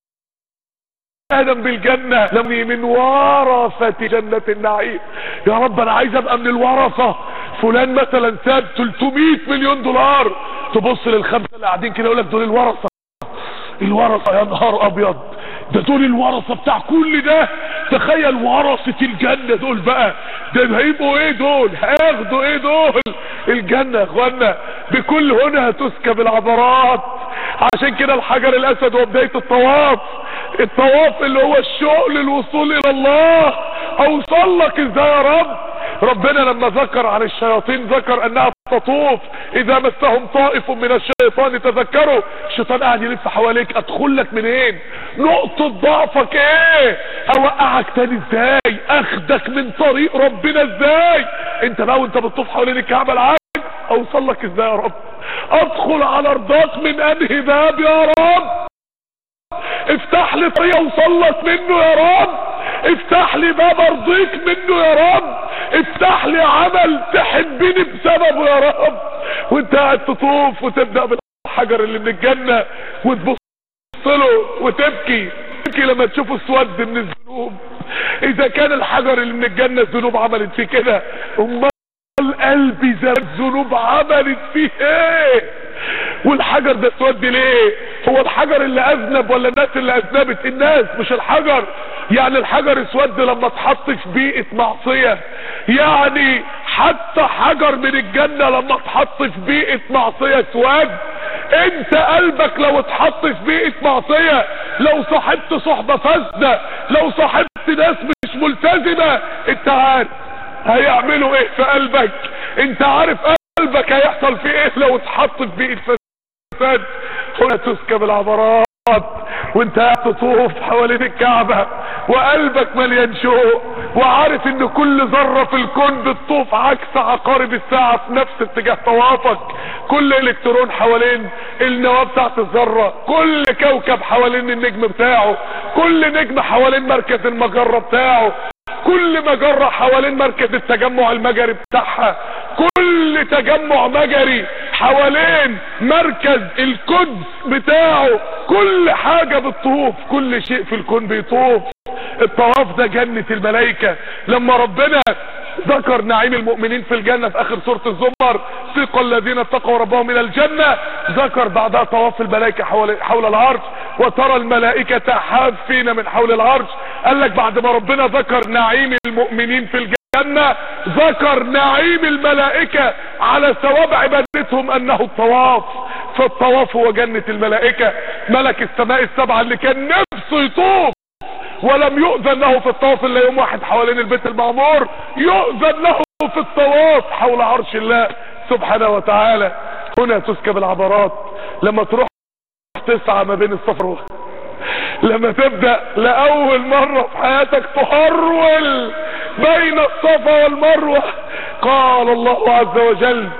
ادم بالجنة لمني من ورثة جنة النعيم. يا رب انا عايز ابقى من الورثة. فلان مثلا ساب 300 مليون دولار، تبص للخمسة اللي قاعدين كده يقول لك دول الورثة. الورثة يا نهار ابيض، ده دول الورثة بتاع كل ده. تخيل ورثة الجنة دول بقى، ده هيبقوا ايه دول؟ هياخدوا ايه دول؟ الجنة يا اخوانا بكل هنا تسكب العبرات. عشان كده الحجر الاسود هو بداية الطواف. الطواف اللي هو الشوق للوصول الى الله. اوصل لك ازاي يا رب؟ ربنا لما ذكر عن الشياطين ذكر انها تطوف اذا مسهم طائف من الشيطان تذكروا. الشيطان قاعد يلف حواليك، ادخل لك منين؟ نقطة ضعفك ايه؟ اوقعك تاني ازاي؟ اخدك من طريق ربنا ازاي؟ انت بقى وانت بتطوف حوالين الكعبة العالم اوصل لك ازاي يا رب؟ ادخل على رضاك من انهي باب يا رب؟ افتح لي طريق اوصل لك منه يا رب. افتح لي باب ارضيك منه يا رب. افتح لي عمل تحبني بسببه يا رب. وانت قاعد تطوف وتبدأ بالحجر اللي من الجنة وتبص له وتبكي. تبكي لما تشوف اسود من الذنوب. اذا كان الحجر اللي من الجنة الذنوب عملت فيه كده، امال قلبي زي الذنوب عملت فيه ايه؟ والحجر ده اسود ليه؟ هو الحجر اللي اذنب ولا الناس اللي اذنبت؟ الناس مش الحجر. يعني الحجر اسود لما اتحط في بيئة معصية. يعني حتى حجر من الجنة لما اتحط في بيئة معصية اسود. انت قلبك لو اتحط في بيئة معصية، لو صاحبت صحبة فاسدة، لو صاحبت ناس مش ملتزمة، انت عارف هيعملوا ايه في قلبك. انت عارف قلبك هيحصل فيه ايه لو اتحط في بيئة فساد. هنا تسكب العبرات وانت قاعد تطوف حوالين الكعبة وقلبك مليان شوق، وعارف ان كل ذرة في الكون بتطوف عكس عقارب الساعة في نفس اتجاه طوافك، كل الكترون حوالين النواة بتاعت الذرة، كل كوكب حوالين النجم بتاعه، كل نجم حوالين مركز المجرة بتاعه، كل مجرة حوالين مركز التجمع المجري بتاعها، كل تجمع مجري حوالين مركز القدس بتاعه، كل حاجة بتطوف، كل شيء في الكون بيطوف. الطواف ده جنة الملائكة. لما ربنا ذكر نعيم المؤمنين في الجنة في اخر سورة الزمر، سيق الذين اتقوا ربهم الى الجنة، ذكر بعدها طواف الملائكة حول العرش، وترى الملائكة حافين من حول العرش. قال لك بعد ما ربنا ذكر نعيم المؤمنين في الجنة، ذكر نعيم الملائكة على ثواب عبادتهم انه الطواف. فالطواف هو جنة الملائكة. ملك السماء السبعة اللي كان نفسه يطوف ولم يؤذن له في الطواف الا يوم واحد حوالين البيت المعمور، يؤذن له في الطواف حول عرش الله سبحانه وتعالى. هنا تسكب العبرات. لما تروح تسعى ما بين الصفا والمروة، لما تبدأ لأول مرة في حياتك تهرول بين الصفا والمروة، قال الله عز وجل: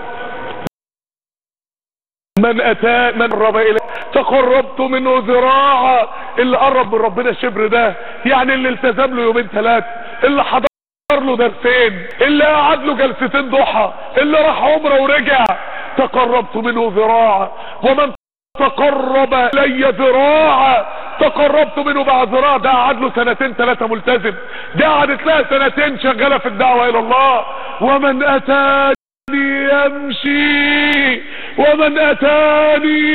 من قرب إليه تقربت منه ذراعا. اللي قرب من ربنا شبر ده يعني اللي التزم له يومين ثلاثة، اللي حضر له درسين، اللي قعد له جلستين ضحى، اللي راح عمره ورجع، تقربت منه ذراعا. ومن تقرب الي ذراعا تقربت منه بعد ذراع. ده قعد له سنتين ثلاثة ملتزم، ده قعدت لها سنتين شغالة في الدعوة الى الله. ومن اتاني يمشي، ومن اتاني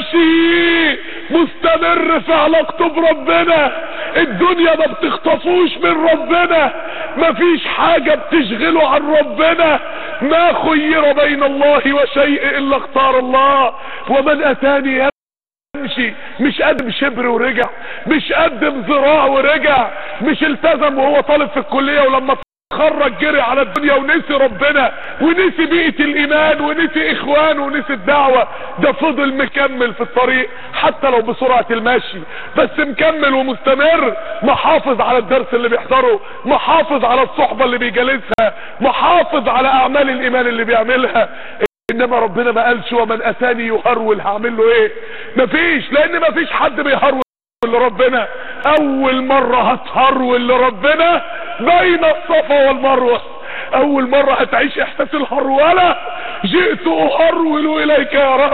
يمشي مستمر في علاقته بربنا. الدنيا ما بتخطفوش من ربنا، مفيش حاجة بتشغله عن ربنا. ما خير بين الله وشيء الا اختار الله. ومن اتاني يمشي، مش قدم شبر ورجع، مش قدم ذراع ورجع، مش التزم وهو طالب في الكلية ولما خرج جري على الدنيا ونسي ربنا ونسي بيئة الايمان ونسي اخوانه ونسي الدعوة. ده فضل مكمل في الطريق حتى لو بسرعة المشي، بس مكمل ومستمر، محافظ على الدرس اللي بيحضره، محافظ على الصحبة اللي بيجالسها، محافظ على اعمال الايمان اللي بيعملها. انما ربنا ما قالش ومن اتاني يهرول هعمل له ايه. مفيش، لان مفيش حد بيهرول لربنا. اول مرة هتهرول لربنا بين الصفا والمروة، اول مرة هتعيش احساس الهرولة. جئت اهرول اليك يا رب،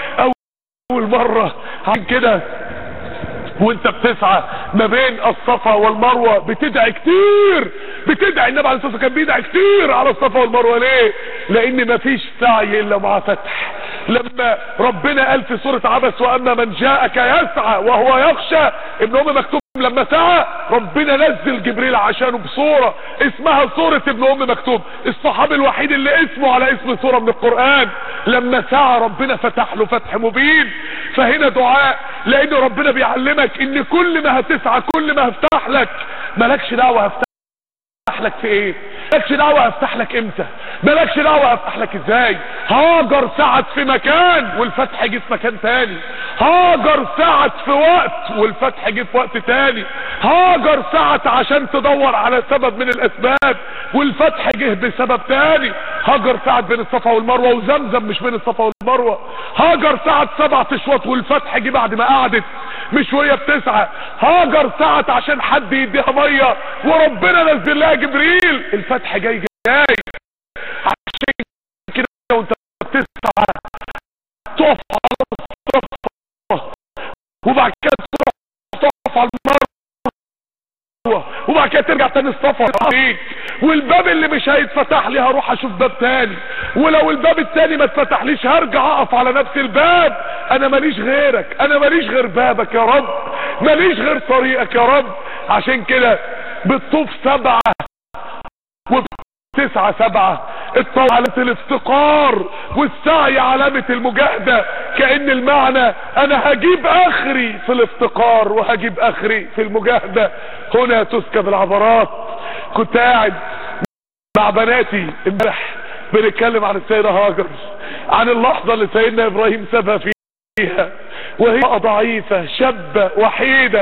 اول مرة. عشان كده وانت بتسعى ما بين الصفا والمروة بتدعي كتير، بتدعي. النبي عليه الصلاة والسلام كان بيدعي كتير على الصفا والمروة. ليه؟ لان مفيش سعي الا مع فتح. لما ربنا قال في سورة عبس: واما من جاءك يسعى وهو يخشى، ابن ام مكتوم لما سعى ربنا نزل جبريل عشانه بصورة اسمها سورة ابن ام مكتوم، الصحابي الوحيد اللي اسمه على اسم سورة من القرآن. لما سعى ربنا فتح له فتح مبين. فهنا دعاء، لان ربنا بيعلمك ان كل ما هتسعى كل ما هفتح لك. مالكش دعوة هفتح لك في ايه، مالكش دعوة هفتح لك امتى، مالكش دعوة هفتح لك ازاي. هاجر سعت في مكان والفتح جه في مكان تاني، هاجر سعت في وقت والفتح جه في وقت تاني، هاجر سعت عشان تدور على سبب من الاسباب والفتح جه بسبب تاني. هاجر سعت بين الصفا والمروة وزمزم مش بين الصفا والمروة. هاجر سعت 7 اشواط والفتح جه بعد ما قعدت مش وهي بتسعى. هاجر سعت عشان حد يديها ميه وربنا نزل لها جبريل، الفتح جاي. عشان كده وانت بتسعى تقف على الصفا وبعد كده تقف على المروة وبعد كده ترجع تاني الصفا. والباب اللي مش هيتفتح لي هروح اشوف باب تاني، ولو الباب التاني ما اتفتحليش هرجع اقف على نفس الباب. انا ماليش غيرك، انا ماليش غير بابك يا رب، ماليش غير طريقك يا رب. عشان كده بتطوف 7 وبتسعى 7. الطوف علامة الافتقار والسعي علامة المجاهدة. كأن المعنى انا هجيب اخري في الافتقار وهجيب اخري في المجاهدة. هنا تسكب العبرات. كنت قاعد مع بناتي امبارح بنتكلم عن السيدة هاجر، عن اللحظة اللي سيدنا ابراهيم سابها فيها وهي ضعيفة شابة وحيدة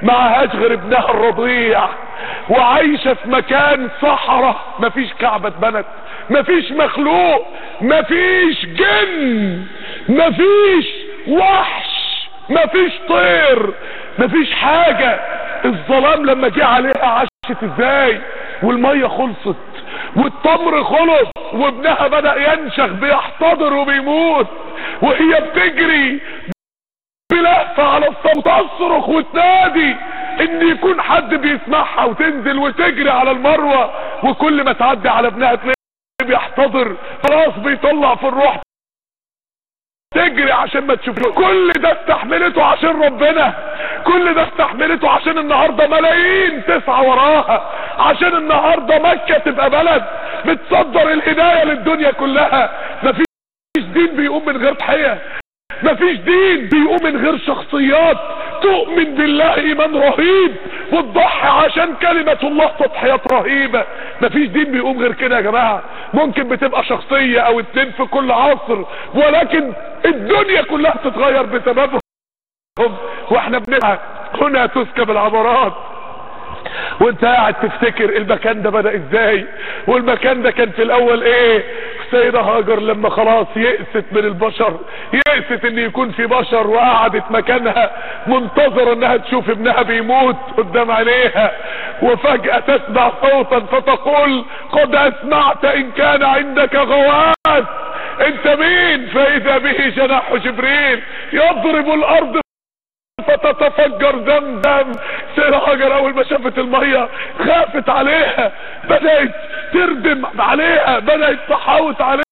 معهاش غير ابنها الرضيع، وعايشة في مكان صحراء، مفيش كعبة اتبنت، مفيش مخلوق، مفيش جن، مفيش وحش، مفيش طير، مفيش حاجة. الظلام لما جه عليها عاشت ازاي؟ والمية خلصت والتمر خلص وابنها بدأ ينشخ بيحتضر وبيموت، وهي بتجري بلهفة على الصوت تصرخ وتنادي ان يكون حد بيسمعها، وتنزل وتجري على المروة، وكل ما تعدي على ابنها تلاقيه بيحتضر، خلاص بيطلع في الروح، تجري عشان ما تشوفه. كل ده استحملته عشان ربنا، كل ده استحملته عشان النهاردة ملايين تسعى وراها، عشان النهاردة مكة تبقى بلد بتصدر الهداية للدنيا كلها. مفيش دين بيقوم من غير تضحية، مفيش دين بيقوم من غير شخصيات تؤمن بالله ايمان رهيب وتضحي عشان كلمة الله تضحيات رهيبة. مفيش دين بيقوم غير كده يا جماعة. ممكن بتبقى شخصية او اتنين في كل عصر، ولكن الدنيا كلها تتغير بسببهم. واحنا بنبقى هنا تسكب العبرات وانت قاعد تفتكر المكان ده بدأ ازاي، والمكان ده كان في الاول ايه. السيدة هاجر لما خلاص يأست من البشر، يأست ان يكون في بشر، وقعدت مكانها منتظرة انها تشوف ابنها بيموت قدام عينيها، وفجأة تسمع صوتا فتقول قد اسمعت ان كان عندك غواث، انت مين؟ فاذا به جناح جبريل يضرب الارض فتتفجر زمزم. سيدة هاجر اول ما شافت المية خافت عليها، بدأت تردم عليها، بدأت تحاوط عليها،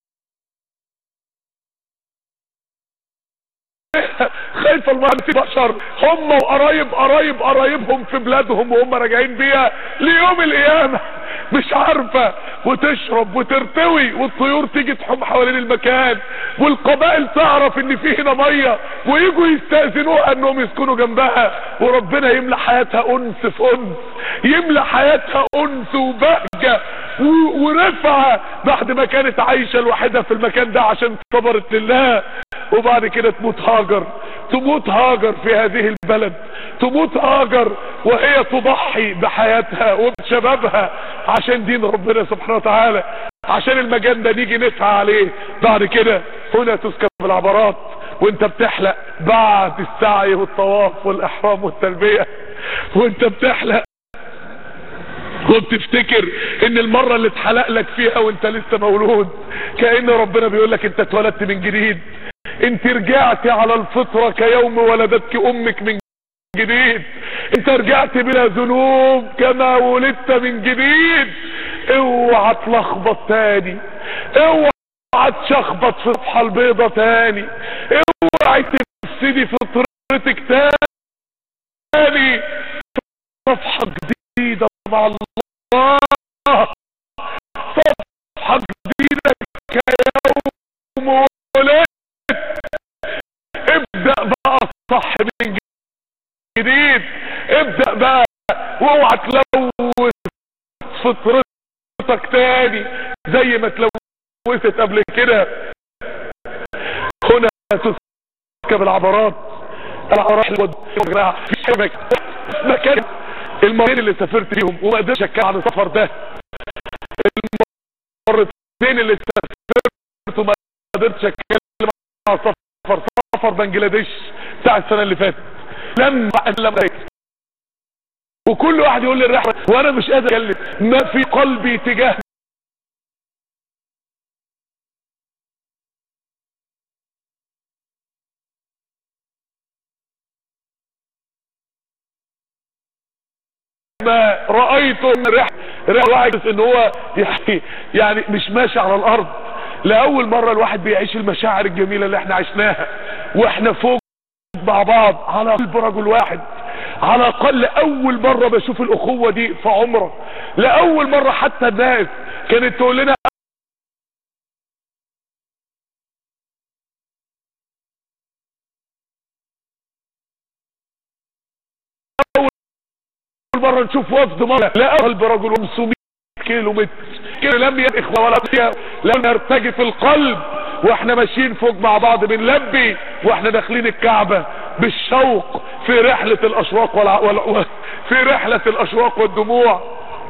خايفة المية بشر هم وقرايبهم في بلادهم وهم راجعين بيها ليوم القيامة، مش عارفة، وتشرب وترتوي، والطيور تيجي تحوم حوالين المكان، والقبائل تعرف ان في هنا مية ويجوا يستأذنوها انهم يسكنوا جنبها، وربنا يملى حياتها انس في انس، يملى حياتها انس وبهجة ورفعة بعد ما كانت عايشة الوحيدة في المكان ده عشان صبرت لله. وبعد كده تموت هاجر في هذه البلد، تموت هاجر وهي تضحي بحياتها وبشبابها عشان دين ربنا سبحانه وتعالى، عشان المجال ده نيجي نسعى عليه. بعد كده هنا تسكب العبرات وانت بتحلق بعد السعي والطواف والاحرام والتلبية، وانت بتحلق وبتفتكر ان المرة اللي اتحلق لك فيها وانت لسه مولود كأن ربنا بيقول لك انت اتولدت من جديد، انت رجعت على الفطرة كيوم ولدتك امك من جديد، انت رجعت بلا ذنوب كما ولدت من جديد. اوعى تلخبط تاني، اوعى تشخبط في الصفحة البيضة تاني، اوعى تفسدي فطرتك تاني. صفحة جديدة مع الله، صفحة جديدة كيوم ولدت. ابدأ بقى صح من جديد، ابدأ بقى واوعى تلوث فطرتك تاني زي ما تلوثت قبل كده. هنا تسكب العبرات في مكان المرتين اللي سافرت فيهم وما قدرتش اتكلم عن السفر ده، المرتين اللي سافرت وما قدرتش اتكلم عن سفر بنجلاديش بتاع السنه اللي فاتت، لما وكل واحد يقول لي الرحمه وانا مش قادر اتكلم، ما في قلبي تجاه ما رأيته من رحلة ان هو يعني مش ماشي على الارض. لأول مرة الواحد بيعيش المشاعر الجميلة اللي احنا عشناها واحنا فوق مع بعض على قلب رجل واحد. على الاقل اول مرة بشوف الاخوة دي في عمره، لأول مرة حتى الناس كانت تقول لنا مرة نشوف وفد مرة لا قلب رجل 500 كيلو متر لم يأخوة ولا لم يرتجف القلب، واحنا ماشيين فوق مع بعض بنلبي واحنا داخلين الكعبة بالشوق في رحلة الاشواق في رحلة الاشواق والدموع.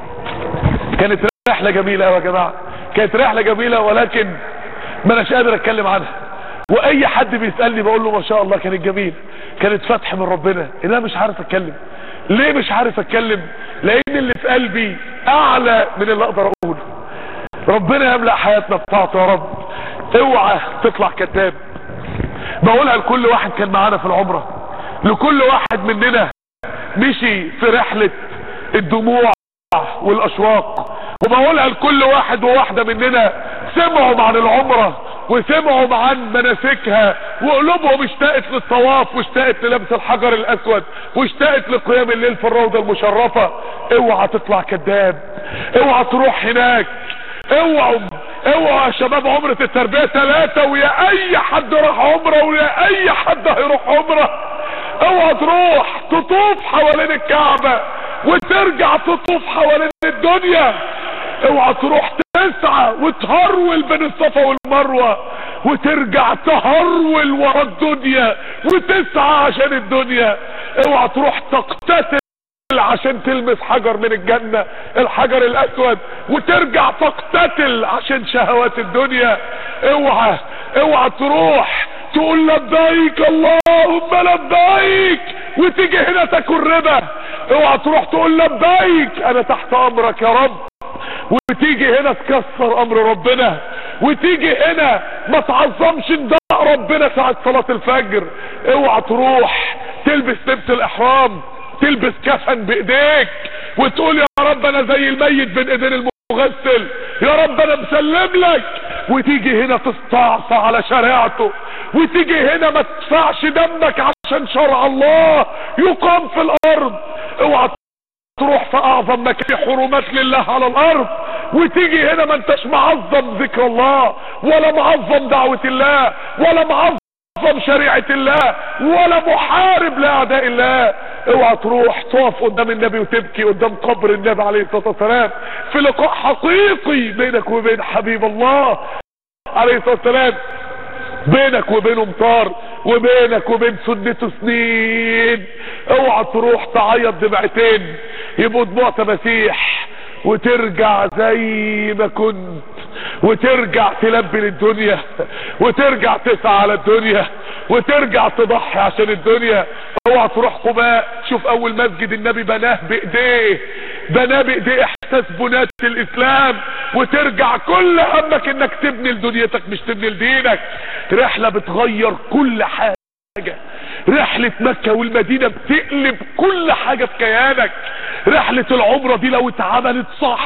كانت رحلة جميلة يا جماعة، كانت رحلة جميلة، ولكن ما اناش قادر اتكلم عنها. واي حد بيسألني بقول له ما شاء الله كانت جميلة، كانت فتح من ربنا. انا مش عارف اتكلم. ليه مش عارف اتكلم؟ لان اللي في قلبي اعلى من اللي اقدر اقوله. ربنا يملأ حياتنا بطاعته يا رب. اوعى تطلع كذاب. بقولها لكل واحد كان معانا في العمرة، لكل واحد مننا مشي في رحلة الدموع والاشواق، وبقولها لكل واحد وواحدة مننا سمعوا عن العمرة وسمعوا عن مناسكها وقلوبهم اشتاقت للطواف واشتاقت للبس الحجر الاسود واشتاقت لقيام الليل في الروضة المشرفة. اوعى تطلع كذاب، اوعى تروح هناك. اوعوا يا شباب، عمرة التربية 3، ويا اي حد راح عمرة ويا اي حد هيروح عمرة، اوعى تروح تطوف حوالين الكعبة وترجع تطوف حوالين الدنيا. اوعى تروح تسعى وتهرول بين الصفا والمروة وترجع تهرول ورا الدنيا وتسعى عشان الدنيا. اوعى تروح تقتتل عشان تلمس حجر من الجنة، الحجر الاسود، وترجع تقتتل عشان شهوات الدنيا. اوعى تروح تقول لبيك اللهم لبيك وتيجي هنا تاكل ربا. اوعى تروح تقول لبيك انا تحت امرك يا رب وتيجي هنا تكسر امر ربنا، وتيجي هنا ما تعظمش نداء ربنا ساعة صلاة الفجر. اوعى تروح تلبس لبس الاحرام، تلبس كفن بايديك وتقول يا رب انا زي الميت بين ايدين المغسل، يا رب انا مسلم لك، وتيجي هنا تستعصى على شريعته، وتيجي هنا ما تدفعش دمك عشان شرع الله يقام في الارض. اوعى تروح في اعظم مكان حرمات لله على الارض وتيجي هنا ما انتش معظم ذكر الله ولا معظم دعوة الله ولا معظم شريعة الله ولا محارب لاعداء الله. اوعى تروح تقف قدام النبي وتبكي قدام قبر النبي عليه الصلاة والسلام في لقاء حقيقي بينك وبين حبيب الله عليه الصلاة والسلام، بينك وبينه مطار وبينك وبين سنته سنين. اوعى تروح تعيط دمعتين يبقوا دموع تماسيح وترجع زي ما كنت، وترجع تلبي للدنيا وترجع تسعى على الدنيا وترجع تضحي عشان الدنيا. اوعى تروح قباء، شوف اول مسجد النبي بناه بايديه احساس بنات الاسلام، وترجع كل همك انك تبني لدنيتك مش تبني لدينك. رحلة بتغير كل حاجة، رحلة مكة والمدينة بتقلب كل حاجة في كيانك. رحلة العمرة دي لو اتعملت صح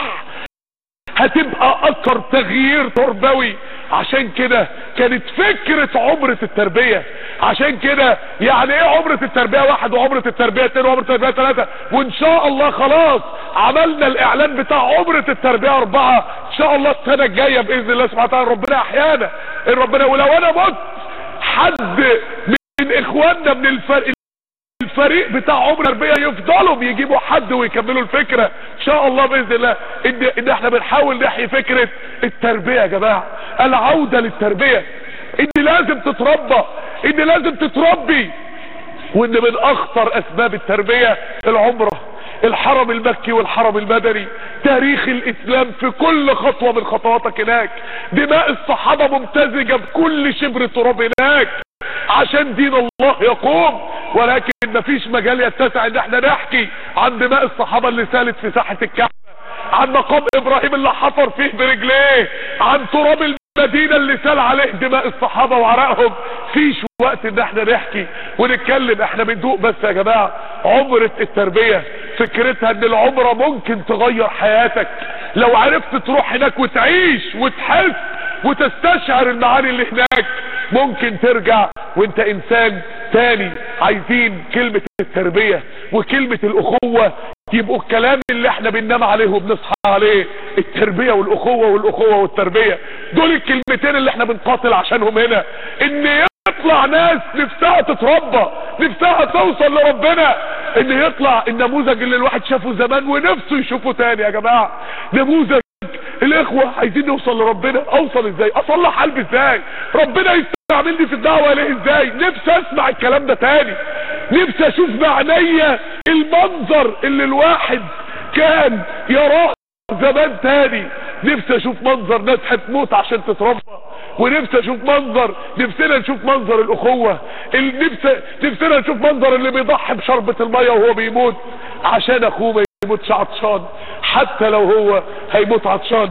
هتبقى اكتر تغيير تربوي. عشان كده كانت فكرة عمرة التربية، عشان كده يعني ايه عمرة التربية 1 وعمرة التربية 2 وعمرة التربية 3، وان شاء الله خلاص عملنا الاعلان بتاع عمرة التربية 4، ان شاء الله السنة الجاية باذن الله سبحانه وتعالى ربنا احيانا ربنا. ولو انا مت حد من اخواننا من الفريق بتاع عمر التربية يفضلوا بيجيبوا حد ويكملوا الفكرة ان شاء الله باذن الله. ان احنا بنحاول نحيي فكرة التربية يا جماعة، العودة للتربية، ان لازم تتربى، ان لازم تتربي، وان من اخطر اسباب التربية العمرة، الحرم المكي والحرم المدني، تاريخ الاسلام في كل خطوة من خطواتك هناك، دماء الصحابة ممتزجة بكل شبر تراب هناك عشان دين الله يقوم. ولكن مفيش مجال يتسع ان احنا نحكي عن دماء الصحابة اللي سالت في ساحة الكعبة، عن مقام ابراهيم اللي حفر فيه برجليه، عن تراب المدينة اللي سال عليه دماء الصحابة وعرقهم. فيش وقت ان احنا نحكي ونتكلم، احنا بندوق بس يا جماعة. عمرة التربية فكرتها ان العمرة ممكن تغير حياتك لو عرفت تروح هناك وتعيش وتحس وتستشعر المعاني اللي هناك. ممكن ترجع وانت انسان تاني. عايزين كلمة التربية وكلمة الاخوة يبقوا الكلام اللي احنا بننام عليه وبنصحى عليه. التربية والاخوة والأخوة والتربية دول الكلمتين اللي احنا بنقاتل عشانهم هنا. ان يطلع ناس نفسها تتربى، نفسها توصل لربنا، ان يطلع النموذج اللي الواحد شافه زمان ونفسه يشوفه تاني يا جماعة. نموذج الاخوة عايزين نوصل لربنا. اوصل ازاي؟ اصلح قلبي ازاي؟ ربنا بيستعملني في الدعوة اليه ازاي. نفسي اسمع الكلام ده تاني، نفسي اشوف بعينيا المنظر اللي الواحد كان يراه زمان تاني. نفسي اشوف منظر ناس هتموت عشان تتربى، ونفسي اشوف منظر، نفسنا نشوف منظر الاخوة، نفسنا نشوف منظر اللي بيضحي بشربة المية وهو بيموت عشان اخوه ما يموتش عطشان، حتى لو هو هيموت عطشان.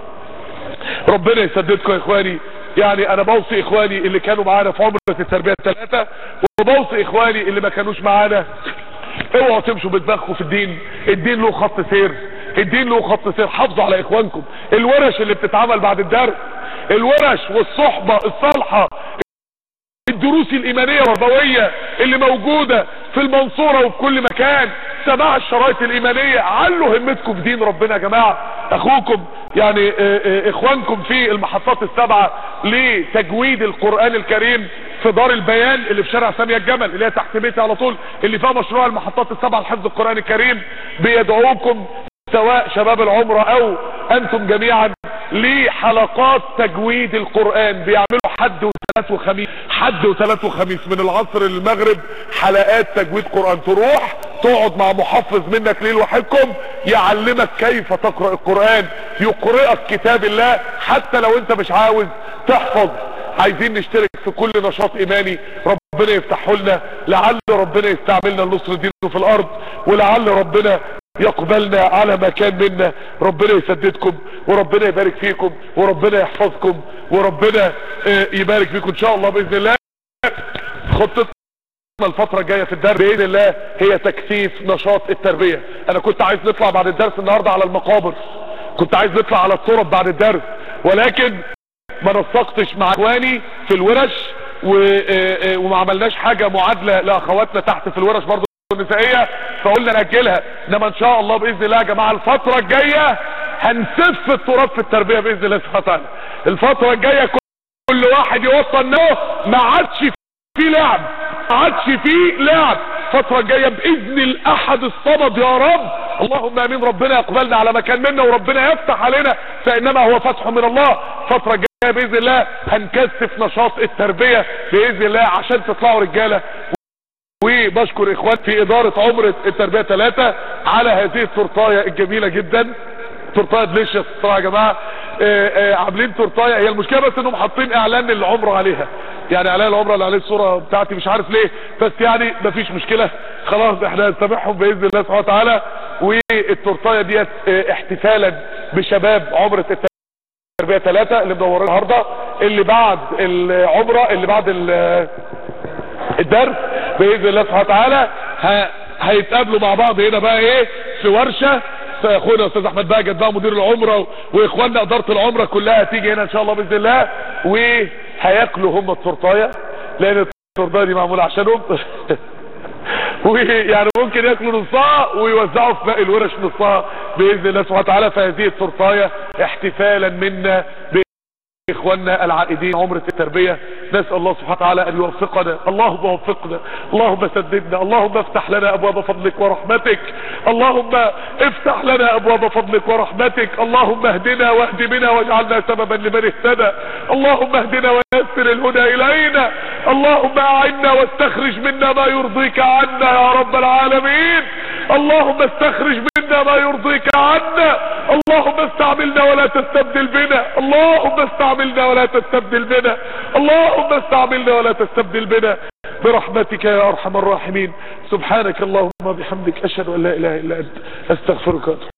ربنا يسددكم يا اخواني. يعني انا بوصي اخواني اللي كانوا معانا في عمرة التربية الثلاثة، وبوصي اخواني اللي ما كانوش معانا، اوعوا تمشوا بدماغكم في الدين. الدين له خط سير، الدين له خط سير. حافظوا على اخوانكم. الورش اللي بتتعمل بعد الدرس، الورش والصحبة الصالحة، الدروس الايمانية والربوية اللي موجودة في المنصورة وفي كل مكان، سماع الشرايط الايمانية. علوا همتكم في دين ربنا يا جماعة. اخوكم يعني اخوانكم في المحطات السبعة لتجويد القرآن الكريم في دار البيان اللي في شارع سامية الجمل، اللي هي تحت بيتي على طول، اللي فيها مشروع المحطات السبعة لحفظ القرآن الكريم، بيدعوكم سواء شباب العمرة او انتم جميعا لحلقات تجويد القرآن. بيعملوا حد وثلاث وخميس، حد وثلاث وخميس من العصر للمغرب، حلقات تجويد قرآن. تروح تقعد مع محفظ منك ليه لوحدكم، يعلمك كيف تقرأ القرآن، يقرأك كتاب الله حتى لو انت مش عاوز تحفظ. عايزين نشترك في كل نشاط ايماني ربنا يفتحه لنا، لعل ربنا يستعملنا لنصر دينه في الارض، ولعل ربنا يقبلنا على ما كان منا. ربنا يسددكم، وربنا يبارك فيكم، وربنا يحفظكم، وربنا يبارك فيكم ان شاء الله باذن الله. خطتنا الفترة الجاية في الدرس باذن الله هي تكثيف نشاط التربية. انا كنت عايز نطلع بعد الدرس النهاردة على المقابر، كنت عايز نطلع على التراب بعد الدرس، ولكن ما نسقتش مع اخواني في الورش وما عملناش حاجة معادلة لاخواتنا تحت في الورش برضو النسائية، فقلنا نأجلها. انما ان شاء الله باذن الله يا جماعة الفترة الجاية هنسف التراب في التربية باذن الله سبحانه وتعالى. الفترة الجاية كل واحد يوصل انه ما عادش فيه لعب، ما عادش فيه لعب. الفترة الجاية باذن الاحد الصمد يا رب، اللهم امين. ربنا يقبلنا على مكان منا، وربنا يفتح علينا، فانما هو فتح من الله. الفترة الجاية باذن الله هنكثف نشاط التربية باذن الله عشان تطلعوا رجالة. وبشكر اخوان في ادارة عمرة التربية 3 على هذه التورتاية الجميلة جدا. تورتاية دليشيس صراحة يا جماعة. عاملين تورتاية، هي المشكلة بس انهم حاطين اعلان العمرة عليها، يعني اعلان العمرة اللي عليه الصورة بتاعتي مش عارف ليه، بس يعني مفيش مشكلة خلاص، احنا هنسامحهم باذن الله سبحانه وتعالى. والتورتاية ديت احتفالا بشباب عمرة التربية 3 اللي مدورين النهارده، اللي بعد العمرة، اللي بعد الدرس باذن الله سبحانه وتعالى هيتقابلوا مع بعض هنا بقى ايه في ورشه. اخونا استاذ احمد باجد بقى مدير العمره واخواننا اداره العمره كلها هتيجي هنا ان شاء الله باذن الله، وهياكلوا هم التورتايه لان التورتايه دي معموله عشانهم ويعني ممكن ياكلوا نصها ويوزعوا في باقي الورش نصها باذن الله سبحانه وتعالى. فهذه التورتايه احتفالا منا اخواننا العائدين عمرة التربية. نسأل الله سبحانه وتعالى ان يوفقنا. اللهم وفقنا، اللهم سددنا، اللهم افتح لنا ابواب فضلك ورحمتك، اللهم افتح لنا ابواب فضلك ورحمتك، اللهم اهدنا واهد بنا واجعلنا سببا لمن اهتدى، اللهم اهدنا ويسر الهدى الينا، اللهم اعنا واستخرج منا ما يرضيك عنا يا رب العالمين، اللهم استخرج منا ما يرضيك عنا، اللهم استعملنا ولا تستبدل بنا، اللهم استعملنا ولا تستبدل بنا، اللهم استعملنا ولا تستبدل بنا برحمتك يا ارحم الراحمين. سبحانك اللهم وبحمدك اشهد ان لا اله الا انت استغفرك.